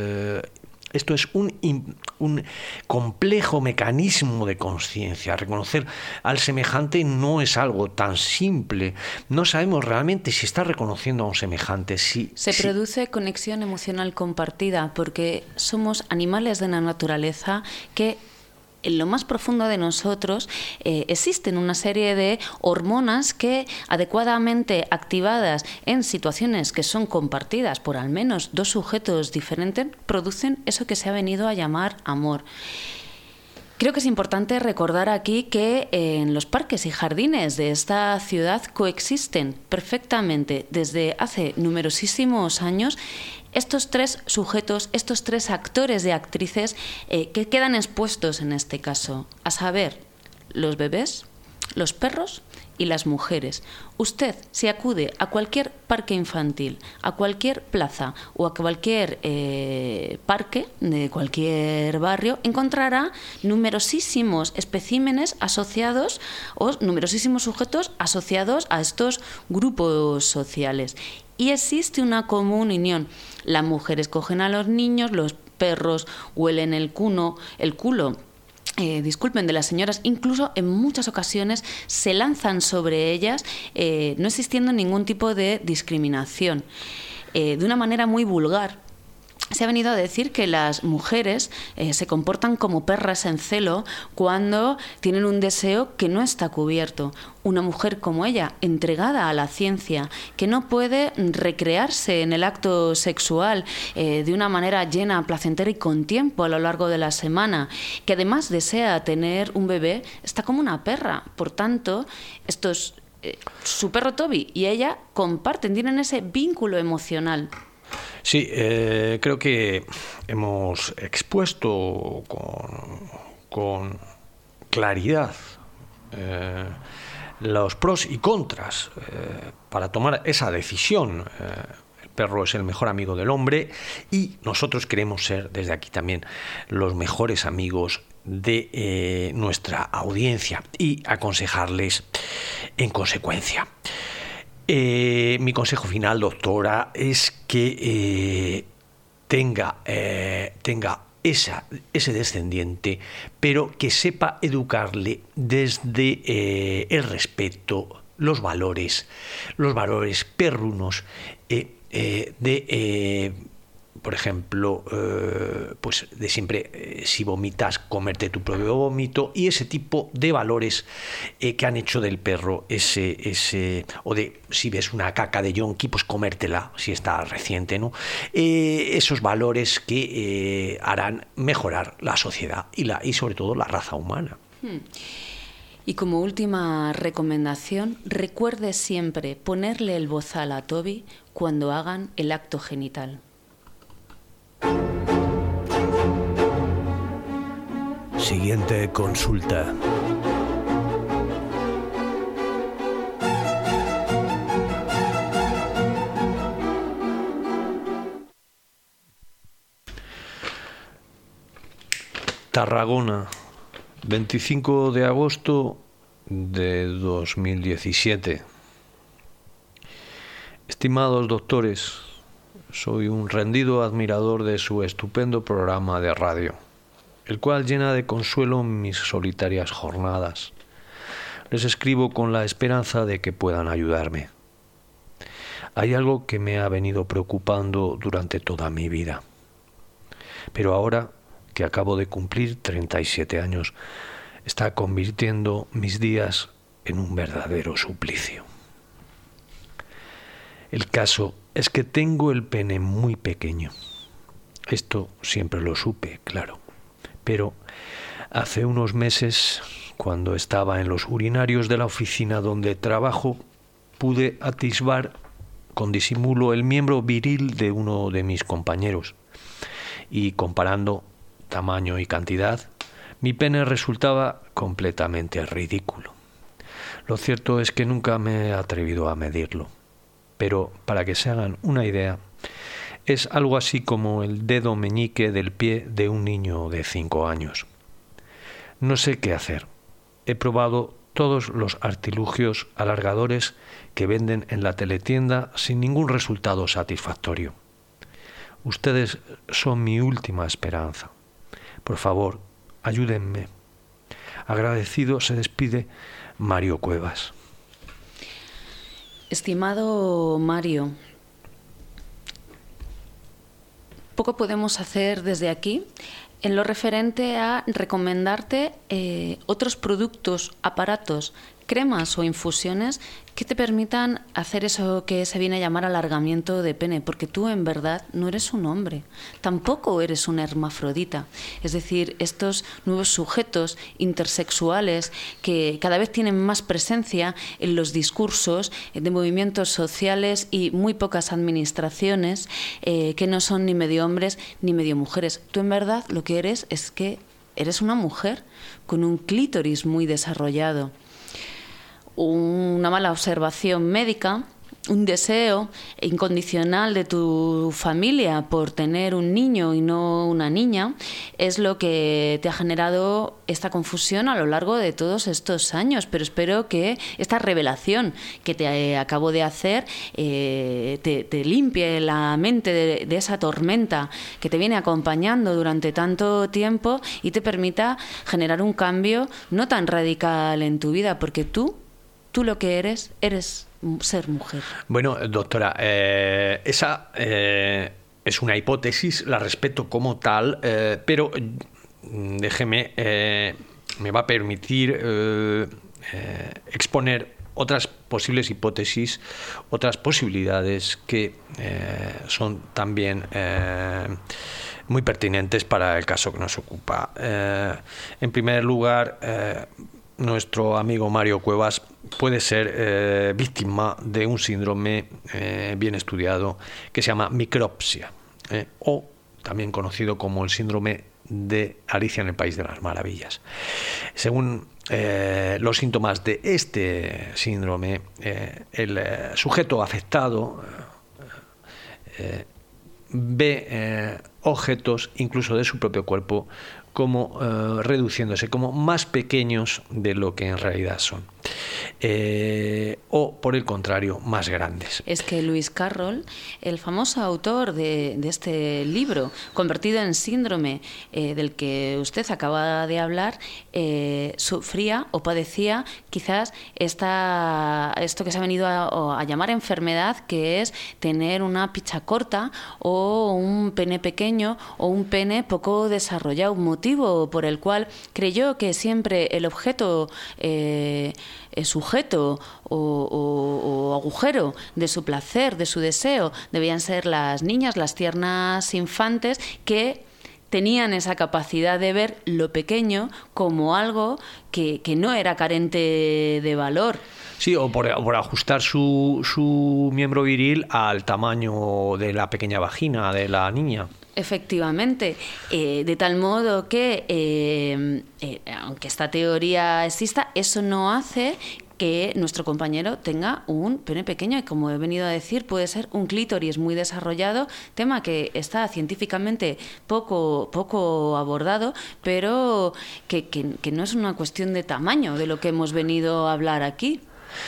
complejo mecanismo de conciencia. Reconocer al semejante no es algo tan simple. No sabemos realmente si está reconociendo a un semejante. Se produce conexión emocional compartida, porque somos animales de la naturaleza que en lo más profundo de nosotros existen una serie de hormonas que, adecuadamente activadas en situaciones que son compartidas por al menos dos sujetos diferentes, producen eso que se ha venido a llamar amor. Creo que es importante recordar aquí que en los parques y jardines de esta ciudad coexisten perfectamente desde hace numerosísimos años estos tres sujetos, estos tres actores y actrices que quedan expuestos en este caso, a saber, los bebés, los perros y las mujeres. Usted, si acude a cualquier parque infantil, a cualquier plaza o a cualquier parque de cualquier barrio, encontrará numerosísimos especímenes asociados o numerosísimos sujetos asociados a estos grupos sociales. Y existe una común unión. Las mujeres cogen a los niños, los perros huelen el culo, de las señoras, incluso en muchas ocasiones se lanzan sobre ellas, no existiendo ningún tipo de discriminación. De una manera muy vulgar, se ha venido a decir que las mujeres se comportan como perras en celo cuando tienen un deseo que no está cubierto. Una mujer como ella, entregada a la ciencia, que no puede recrearse en el acto sexual de una manera llena, placentera y con tiempo a lo largo de la semana, que además desea tener un bebé, está como una perra. Por tanto, su perro Toby y ella comparten, tienen ese vínculo emocional. Sí, creo que hemos expuesto con claridad los pros y contras para tomar esa decisión. El perro es el mejor amigo del hombre y nosotros queremos ser desde aquí también los mejores amigos de nuestra audiencia y aconsejarles en consecuencia. Mi consejo final, doctora, es que tenga ese descendiente, pero que sepa educarle desde el respeto, los valores perrunos por ejemplo, pues de siempre, si vomitas, comerte tu propio vómito, y ese tipo de valores que han hecho del perro o de si ves una caca de yonki, pues comértela si está reciente, ¿no? Esos valores que harán mejorar la sociedad y sobre todo la raza humana. Y como última recomendación, recuerde siempre ponerle el bozal a Toby cuando hagan el acto genital. Siguiente consulta. Tarragona, 25 de agosto de 2017. Estimados doctores, soy un rendido admirador de su estupendo programa de radio, el cual llena de consuelo mis solitarias jornadas. Les escribo con la esperanza de que puedan ayudarme. Hay algo que me ha venido preocupando durante toda mi vida, pero ahora que acabo de cumplir 37 años, está convirtiendo mis días en un verdadero suplicio. El caso es que tengo el pene muy pequeño. Esto siempre lo supe, claro. Pero hace unos meses, cuando estaba en los urinarios de la oficina donde trabajo, pude atisbar con disimulo el miembro viril de uno de mis compañeros y comparando tamaño y cantidad, mi pene resultaba completamente ridículo. Lo cierto es que nunca me he atrevido a medirlo, pero para que se hagan una idea, es algo así como el dedo meñique del pie de un niño de 5 años. No sé qué hacer. He probado todos los artilugios alargadores que venden en la teletienda sin ningún resultado satisfactorio. Ustedes son mi última esperanza. Por favor, ayúdenme. Agradecido se despide Mario Cuevas. Estimado Mario, poco podemos hacer desde aquí en lo referente a recomendarte otros productos, aparatos, cremas o infusiones que te permitan hacer eso que se viene a llamar alargamiento de pene, porque tú en verdad no eres un hombre, tampoco eres un hermafrodita. Es decir, estos nuevos sujetos intersexuales que cada vez tienen más presencia en los discursos de movimientos sociales y muy pocas administraciones que no son ni medio hombres ni medio mujeres. Tú en verdad lo que eres es que eres una mujer con un clítoris muy desarrollado. Una mala observación médica, un deseo incondicional de tu familia por tener un niño y no una niña, es lo que te ha generado esta confusión a lo largo de todos estos años. Pero espero que esta revelación que te acabo de hacer te limpie la mente de esa tormenta que te viene acompañando durante tanto tiempo y te permita generar un cambio no tan radical en tu vida, porque tú lo que eres ser mujer. Bueno, doctora, esa es una hipótesis, la respeto como tal, pero déjeme, me va a permitir exponer otras posibles hipótesis, otras posibilidades que son también muy pertinentes para el caso que nos ocupa. En primer lugar, nuestro amigo Mario Cuevas puede ser víctima de un síndrome bien estudiado que se llama micropsia, o también conocido como el síndrome de Alicia en el País de las Maravillas. Según los síntomas de este síndrome, el sujeto afectado ve objetos, incluso de su propio cuerpo, como reduciéndose, como más pequeños de lo que en realidad son. O, por el contrario, más grandes. Es que Lewis Carroll, el famoso autor de este libro, convertido en síndrome, del que usted acaba de hablar, sufría o padecía quizás esto que se ha venido a llamar enfermedad, que es tener una picha corta o un pene pequeño o un pene poco desarrollado, motivo por el cual creyó que siempre el objeto sujeto o agujero de su placer, de su deseo, debían ser las niñas, las tiernas infantes que tenían esa capacidad de ver lo pequeño como algo que no era carente de valor. Sí, o por ajustar su miembro viril al tamaño de la pequeña vagina de la niña. Efectivamente, de tal modo que, aunque esta teoría exista, eso no hace que nuestro compañero tenga un pene pequeño y, como he venido a decir, puede ser un clítoris muy desarrollado, tema que está científicamente poco abordado, pero que no es una cuestión de tamaño de lo que hemos venido a hablar aquí.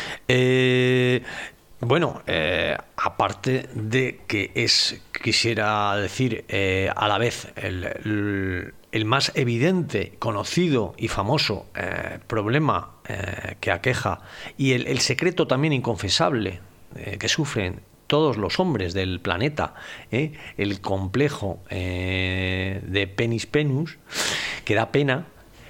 Bueno, aparte de que quisiera decir, a la vez el más evidente, conocido y famoso problema que aqueja, y el secreto también inconfesable que sufren todos los hombres del planeta, el complejo de penis penus, que da pena.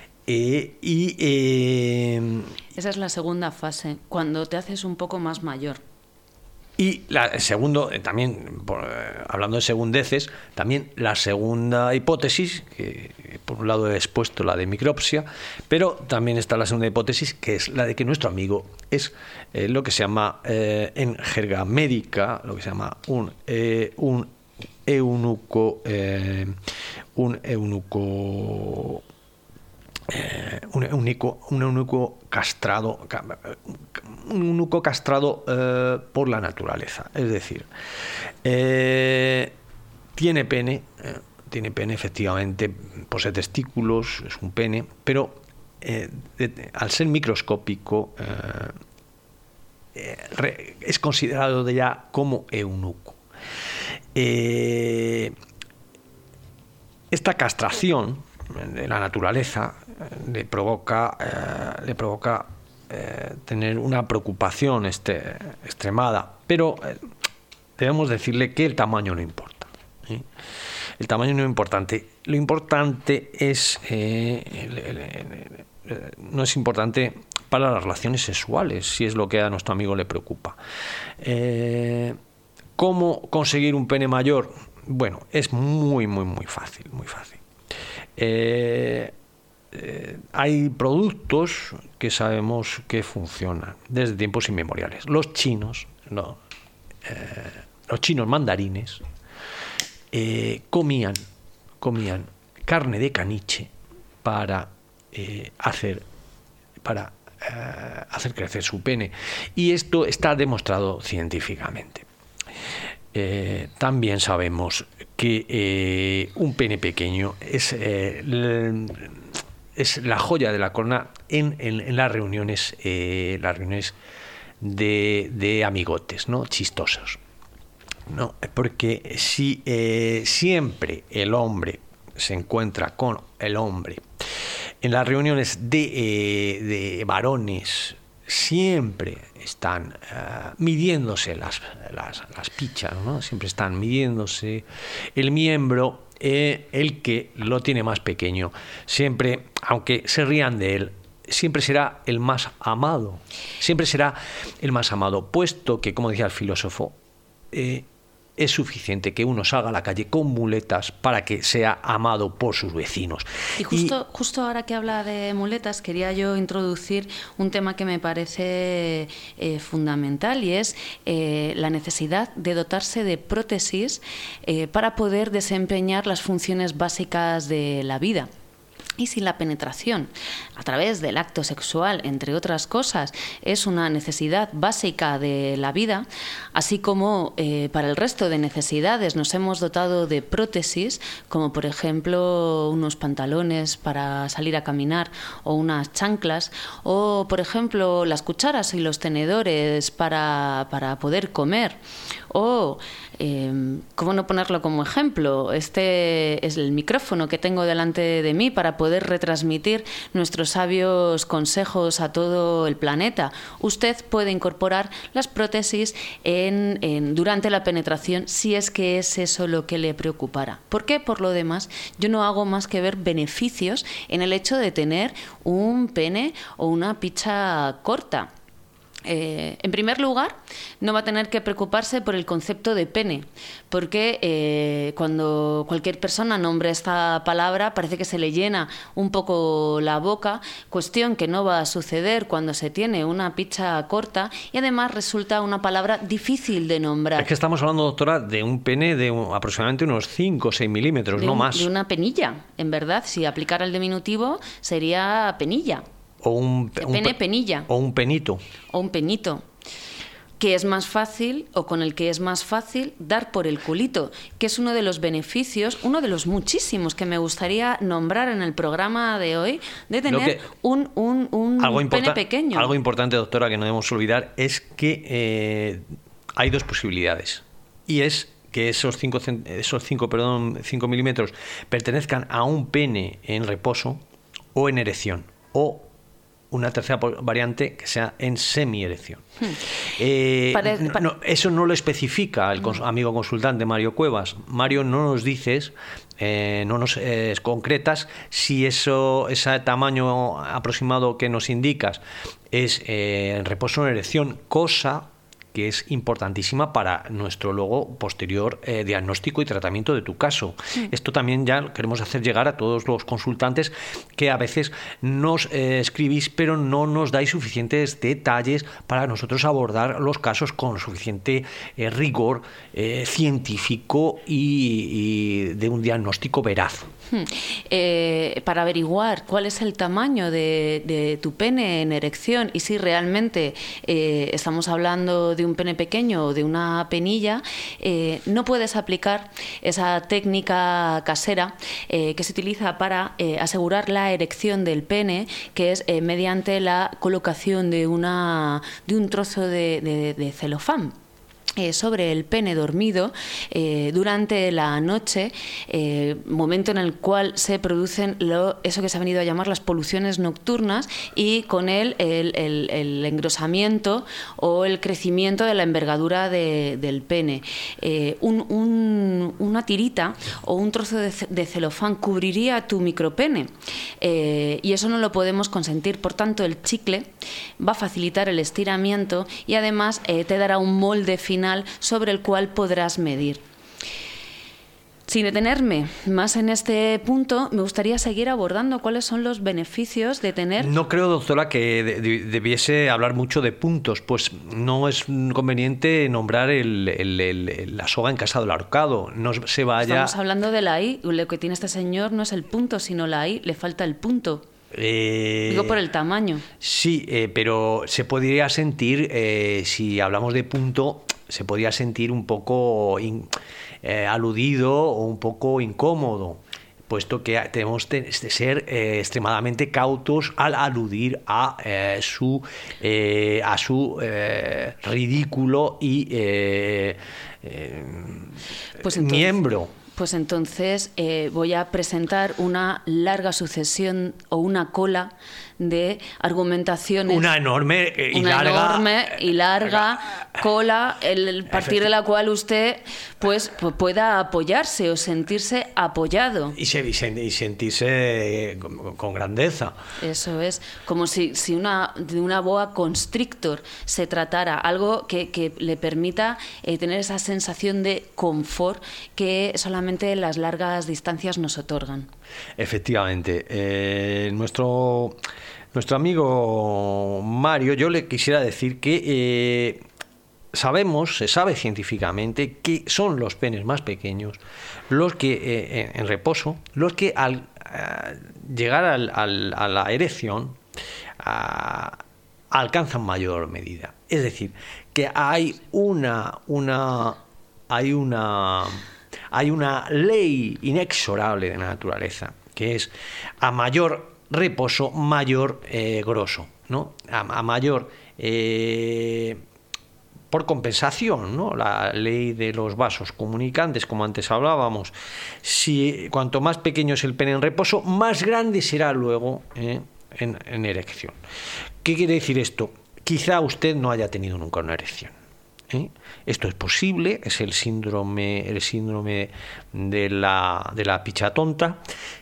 Esa es la segunda fase, cuando te haces un poco más mayor. Y segundo, también hablando de segundeces, también la segunda hipótesis, que por un lado he expuesto la de micropsia, pero también está la segunda hipótesis, que es la de que nuestro amigo es lo que se llama en jerga médica, lo que se llama un eunuco castrado por la naturaleza. Es decir, tiene pene efectivamente, posee testículos, es un pene, pero al ser microscópico es considerado de ya como eunuco. Esta castración de la naturaleza le provoca tener una preocupación extremada, pero debemos decirle que el tamaño no importa. El tamaño no es importante. Lo importante es no es importante para las relaciones sexuales, si es lo que a nuestro amigo le preocupa. ¿Cómo conseguir un pene mayor? Bueno, es muy fácil, muy fácil. Hay productos que sabemos que funcionan desde tiempos inmemoriales. Los chinos mandarines comían carne de caniche para hacer crecer su pene, y esto está demostrado científicamente. También sabemos que un pene pequeño es la joya de la corona en las reuniones de amigotes, ¿no? Chistosos. No, porque si siempre el hombre se encuentra con el hombre en las reuniones de varones, siempre están midiéndose las pichas, ¿no? Siempre están midiéndose el miembro, el que lo tiene más pequeño, siempre, aunque se rían de él, siempre será el más amado, puesto que, como decía el filósofo, es suficiente que uno salga a la calle con muletas para que sea amado por sus vecinos. Y justo ahora que habla de muletas, quería yo introducir un tema que me parece fundamental, y es la necesidad de dotarse de prótesis para poder desempeñar las funciones básicas de la vida. Y si la penetración a través del acto sexual, entre otras cosas, es una necesidad básica de la vida, así como para el resto de necesidades nos hemos dotado de prótesis, como por ejemplo unos pantalones para salir a caminar o unas chanclas, o por ejemplo las cucharas y los tenedores para poder comer, o ¿cómo no ponerlo como ejemplo? Este es el micrófono que tengo delante de mí para poder retransmitir nuestros sabios consejos a todo el planeta. Usted puede incorporar las prótesis durante la penetración, si es que es eso lo que le preocupara. ¿Por qué? Por lo demás, yo no hago más que ver beneficios en el hecho de tener un pene o una picha corta. En primer lugar, no va a tener que preocuparse por el concepto de pene, porque cuando cualquier persona nombra esta palabra parece que se le llena un poco la boca, cuestión que no va a suceder cuando se tiene una picha corta, y además resulta una palabra difícil de nombrar. Es que estamos hablando, doctora, de un pene de aproximadamente unos 5 o 6 milímetros, no más. De una penilla, en verdad. Si aplicara el diminutivo sería penilla. O un penilla. O un penito. O un penito. Que es más fácil, o con el que es más fácil dar por el culito, que es uno de los beneficios, uno de los muchísimos que me gustaría nombrar en el programa de hoy, de tener un pene pequeño. Algo importante, doctora, que no debemos olvidar, es que hay dos posibilidades. Y es que esos 5 milímetros pertenezcan a un pene en reposo o en erección, o una tercera variante que sea en semierección. Eso no lo especifica el amigo consultante Mario Cuevas. Mario, no nos dices, no nos concretas si ese tamaño aproximado que nos indicas es en reposo o en erección, cosa que es importantísima para nuestro luego posterior diagnóstico y tratamiento de tu caso. Esto también ya queremos hacer llegar a todos los consultantes que a veces nos escribís pero no nos dais suficientes detalles para nosotros abordar los casos con suficiente rigor científico y de un diagnóstico veraz. Para averiguar cuál es el tamaño de tu pene en erección y si realmente estamos hablando de un pene pequeño o de una penilla, no puedes aplicar esa técnica casera que se utiliza para asegurar la erección del pene, que es mediante la colocación de un trozo de celofán sobre el pene dormido durante la noche, momento en el cual se producen eso que se ha venido a llamar las poluciones nocturnas, y con él el engrosamiento o el crecimiento de la envergadura del pene. Una tirita o un trozo de celofán cubriría tu micropene, y eso no lo podemos consentir. Por tanto, el chicle va a facilitar el estiramiento y además te dará un molde final sobre el cual podrás medir. Sin detenerme más en este punto, me gustaría seguir abordando cuáles son los beneficios de tener... No creo, doctora, que debiese hablar mucho de puntos, pues no es conveniente nombrar la soga en casa del ahorcado. No se vaya... Estamos hablando de la I. Lo que tiene este señor no es el punto, sino la I. Le falta el punto. Digo por el tamaño. Sí, pero se podría sentir, si hablamos de punto, se podría sentir un poco aludido o un poco incómodo, puesto que tenemos de ser extremadamente cautos al aludir a su ridículo y pues entonces, miembro. Pues entonces voy a presentar una larga sucesión o una cola de argumentaciones. Una enorme y larga cola, el partir de la cual usted pues pueda apoyarse o sentirse apoyado. Y sentirse con grandeza. Eso es, como si de una boa constrictor se tratara, algo que le permita tener esa sensación de confort que solamente las largas distancias nos otorgan. Efectivamente. Nuestro amigo Mario, yo le quisiera decir que se sabe científicamente que son los penes más pequeños los que en reposo, los que al llegar a la erección alcanzan mayor medida. Es decir, que hay una ley inexorable de la naturaleza, que es a mayor reposo, mayor grosso, ¿no? A mayor por compensación, ¿no? La ley de los vasos comunicantes, como antes hablábamos. Cuanto más pequeño es el pene en reposo, más grande será luego en erección. ¿Qué quiere decir esto? Quizá usted no haya tenido nunca una erección. Esto es posible, es el síndrome de la picha tonta.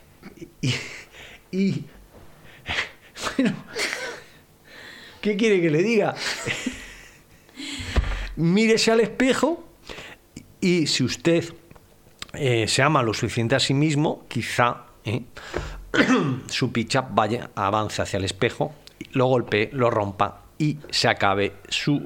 Y bueno, ¿qué quiere que le diga? Mírese al espejo y si usted se ama lo suficiente a sí mismo, quizá su picha avance hacia el espejo, lo golpee, lo rompa y se acabe su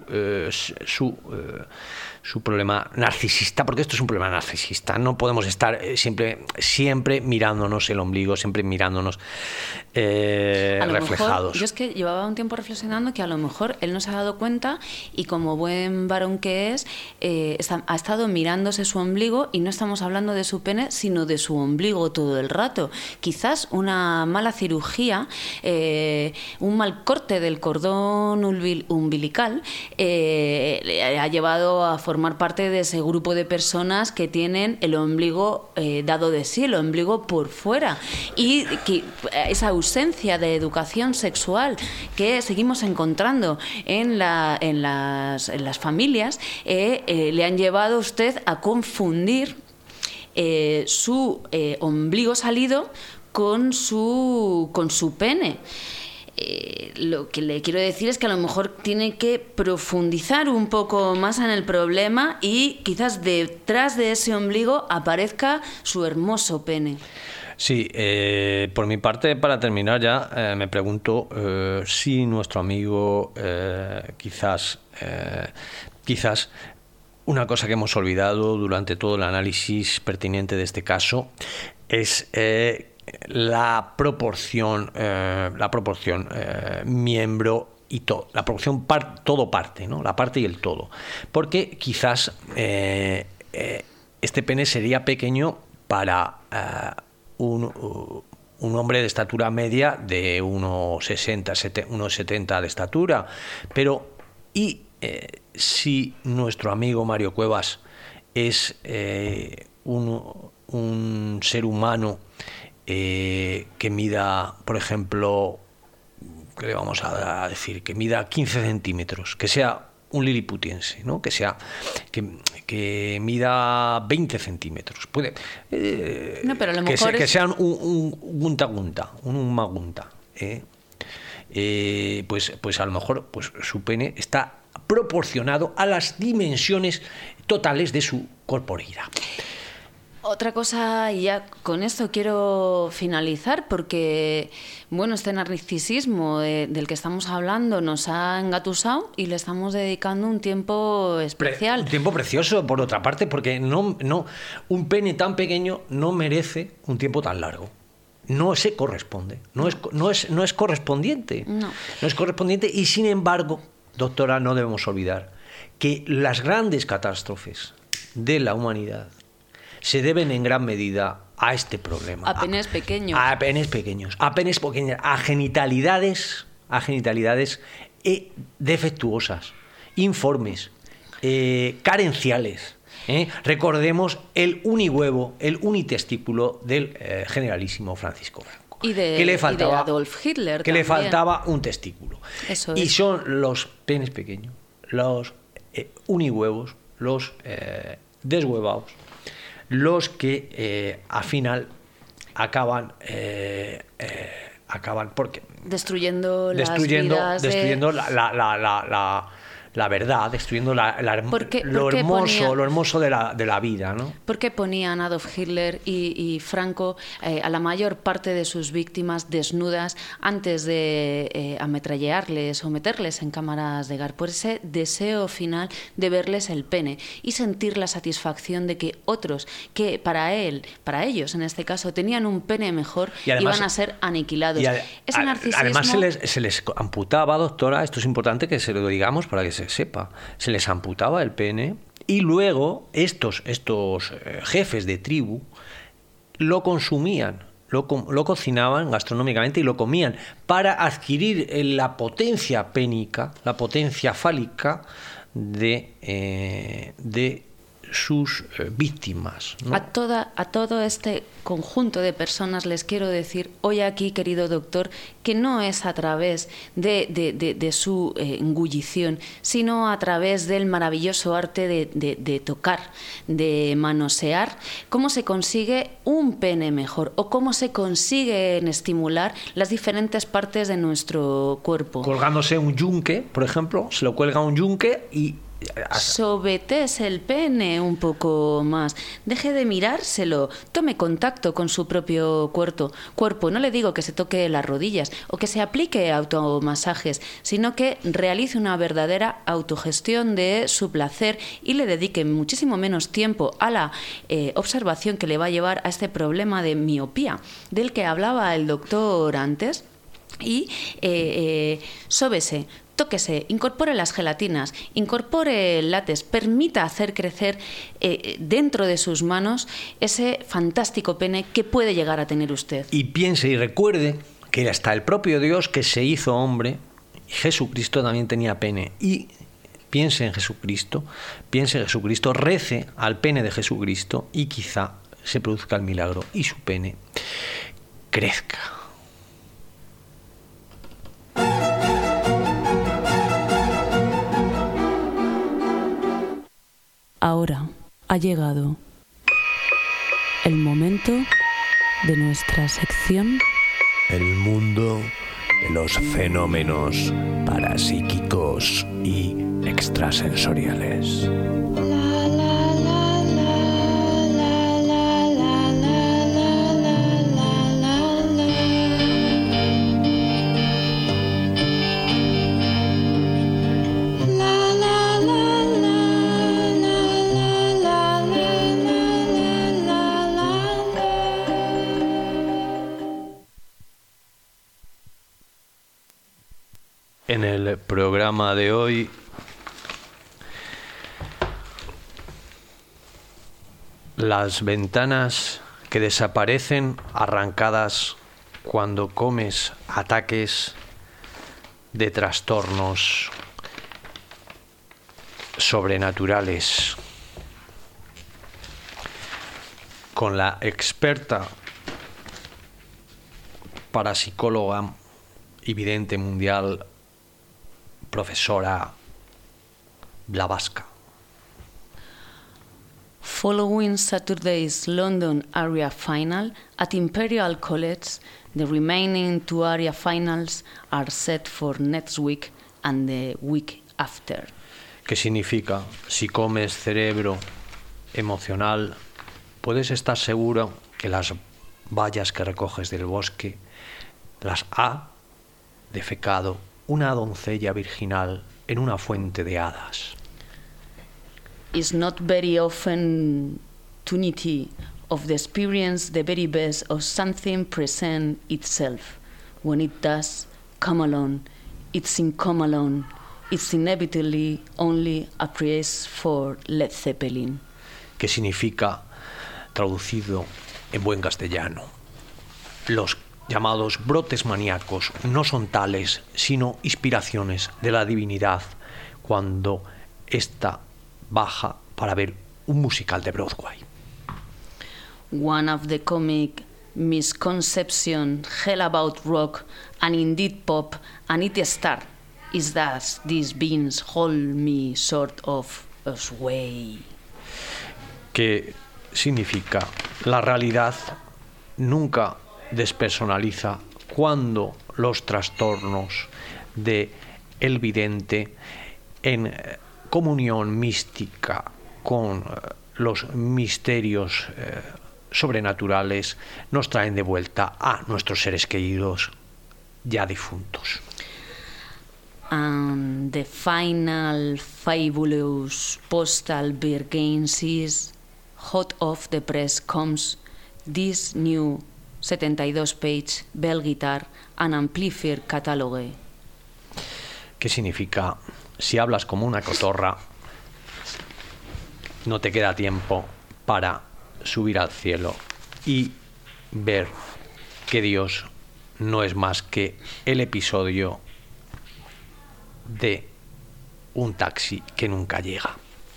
problema narcisista, porque esto es un problema narcisista. No podemos estar siempre mirándonos el ombligo, siempre mirándonos reflejados. Mejor, yo es que llevaba un tiempo reflexionando que a lo mejor él no se ha dado cuenta y como buen varón que es, ha estado mirándose su ombligo y no estamos hablando de su pene, sino de su ombligo todo el rato. Quizás una mala cirugía, un mal corte del cordón umbilical le ha llevado a formar parte de ese grupo de personas que tienen el ombligo dado de sí, el ombligo por fuera, y que esa ausencia de educación sexual que seguimos encontrando en las familias le han llevado a usted a confundir su ombligo salido con su pene. lo que le quiero decir es que a lo mejor tiene que profundizar un poco más en el problema y quizás detrás de ese ombligo aparezca su hermoso pene. Sí, por mi parte, para terminar ya, me pregunto si nuestro amigo quizás una cosa que hemos olvidado durante todo el análisis pertinente de este caso es la proporción miembro y todo, la proporción todo parte, ¿no? La parte y el todo, porque quizás este pene sería pequeño para un hombre de estatura media de 1,70 de estatura, pero si nuestro amigo Mario Cuevas es un ser humano que mida, por ejemplo, ¿qué le vamos a decir? Que mida 15 centímetros, que sea un liliputiense, ¿no? Que que mida 20 centímetros. Puede no, pero a lo mejor que sean un gunta, un magunta. Pues a lo mejor pues su pene está proporcionado a las dimensiones totales de su corporeidad. Otra cosa, y ya con esto quiero finalizar, porque bueno, este narcisismo del que estamos hablando nos ha engatusado y le estamos dedicando un tiempo especial. Un tiempo precioso, por otra parte, porque no un pene tan pequeño no merece un tiempo tan largo. No se corresponde, no es correspondiente. No es correspondiente, y sin embargo, doctora, no debemos olvidar que las grandes catástrofes de la humanidad se deben en gran medida a este problema. A penes pequeños. A genitalidades defectuosas, informes, carenciales. Recordemos el unihuevo, el unitestículo del generalísimo Francisco Franco. Y de Adolf Hitler que también. Le faltaba un testículo. Eso y es. Son los penes pequeños, los unihuevos, los deshuevados, los que al final acaban porque destruyendo vidas la verdad, destruyendo lo hermoso de la vida, ¿no? ¿Por qué ponían Adolf Hitler y Franco a la mayor parte de sus víctimas desnudas antes de ametrallarles o meterles en cámaras de gas? Por ese deseo final de verles el pene y sentir la satisfacción de que otros, que para ellos en este caso, tenían un pene mejor, y además, iban a ser aniquilados. Ese narcisismo... Además se les amputaba, doctora, esto es importante que se lo digamos para que se sepa, se les amputaba el pene, y luego estos jefes de tribu lo consumían, lo cocinaban gastronómicamente y lo comían para adquirir la potencia pénica, la potencia fálica de sus víctimas, ¿no? A todo este conjunto de personas les quiero decir hoy aquí, querido doctor, que no es a través de su engullición, sino a través del maravilloso arte de tocar, de manosear, cómo se consigue un pene mejor o cómo se consiguen estimular las diferentes partes de nuestro cuerpo. Colgándose un yunque, por ejemplo, se lo cuelga un yunque y sobetese el pene un poco más, deje de mirárselo, tome contacto con su propio cuerpo. No le digo que se toque las rodillas o que se aplique automasajes, sino que realice una verdadera autogestión de su placer y le dedique muchísimo menos tiempo a la observación que le va a llevar a este problema de miopía del que hablaba el doctor antes. Y sóbese, tóquese, incorpore las gelatinas, incorpore el látex, permita hacer crecer dentro de sus manos ese fantástico pene que puede llegar a tener usted. Y piense y recuerde que hasta el propio Dios, que se hizo hombre, Jesucristo también tenía pene. Y piense en Jesucristo, rece al pene de Jesucristo y quizá se produzca el milagro y su pene crezca. Ahora ha llegado el momento de nuestra sección El mundo de los fenómenos parapsíquicos y extrasensoriales. En el programa de hoy las ventanas que desaparecen arrancadas cuando comes ataques de trastornos sobrenaturales, con la experta parapsicóloga y vidente mundial profesora Blavatsky. Following Saturday's London area final at Imperial College, the remaining 2 area finals are set for next week and the week after. ¿Qué significa? Si comes cerebro emocional, puedes estar seguro que las bayas que recoges del bosque las ha defecado una doncella virginal en una fuente de hadas. Is not very often opportunity of the experience the very best of something present itself. When it does come along, it's in come along. It's inevitably only a praise for Led Zeppelin. ¿Qué significa, traducido en buen castellano? Los llamados brotes maníacos no son tales, sino inspiraciones de la divinidad cuando ésta baja para ver un musical de Broadway. One of the comic misconceptions held about rock and indeed pop and its star is that these beings hold me sort of sway. ¿Qué significa? La realidad nunca despersonaliza cuando los trastornos de el vidente en comunión mística con los misterios sobrenaturales nos traen de vuelta a nuestros seres queridos ya difuntos. And the final fabulous postal Bergains is hot off the press comes this new 72-page Bell Guitar and Amplifier Catalogue. ¿Qué significa? Si hablas como una cotorra, no te queda tiempo para subir al cielo y ver que Dios no es más que el episodio de un taxi que nunca llega.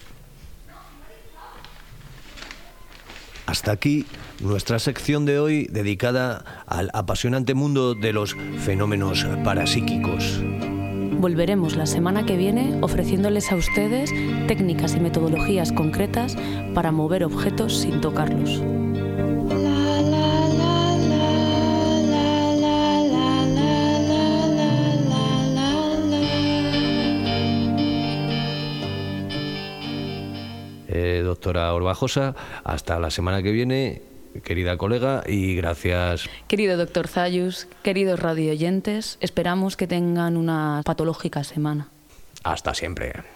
Hasta aquí nuestra sección de hoy dedicada al apasionante mundo de los fenómenos parapsíquicos. Volveremos la semana que viene ofreciéndoles a ustedes técnicas y metodologías concretas para mover objetos sin tocarlos. Doctora Orbajosa, hasta la semana que viene, querida colega, y gracias. Querido doctor Zayus, queridos radioyentes, esperamos que tengan una patológica semana. Hasta siempre.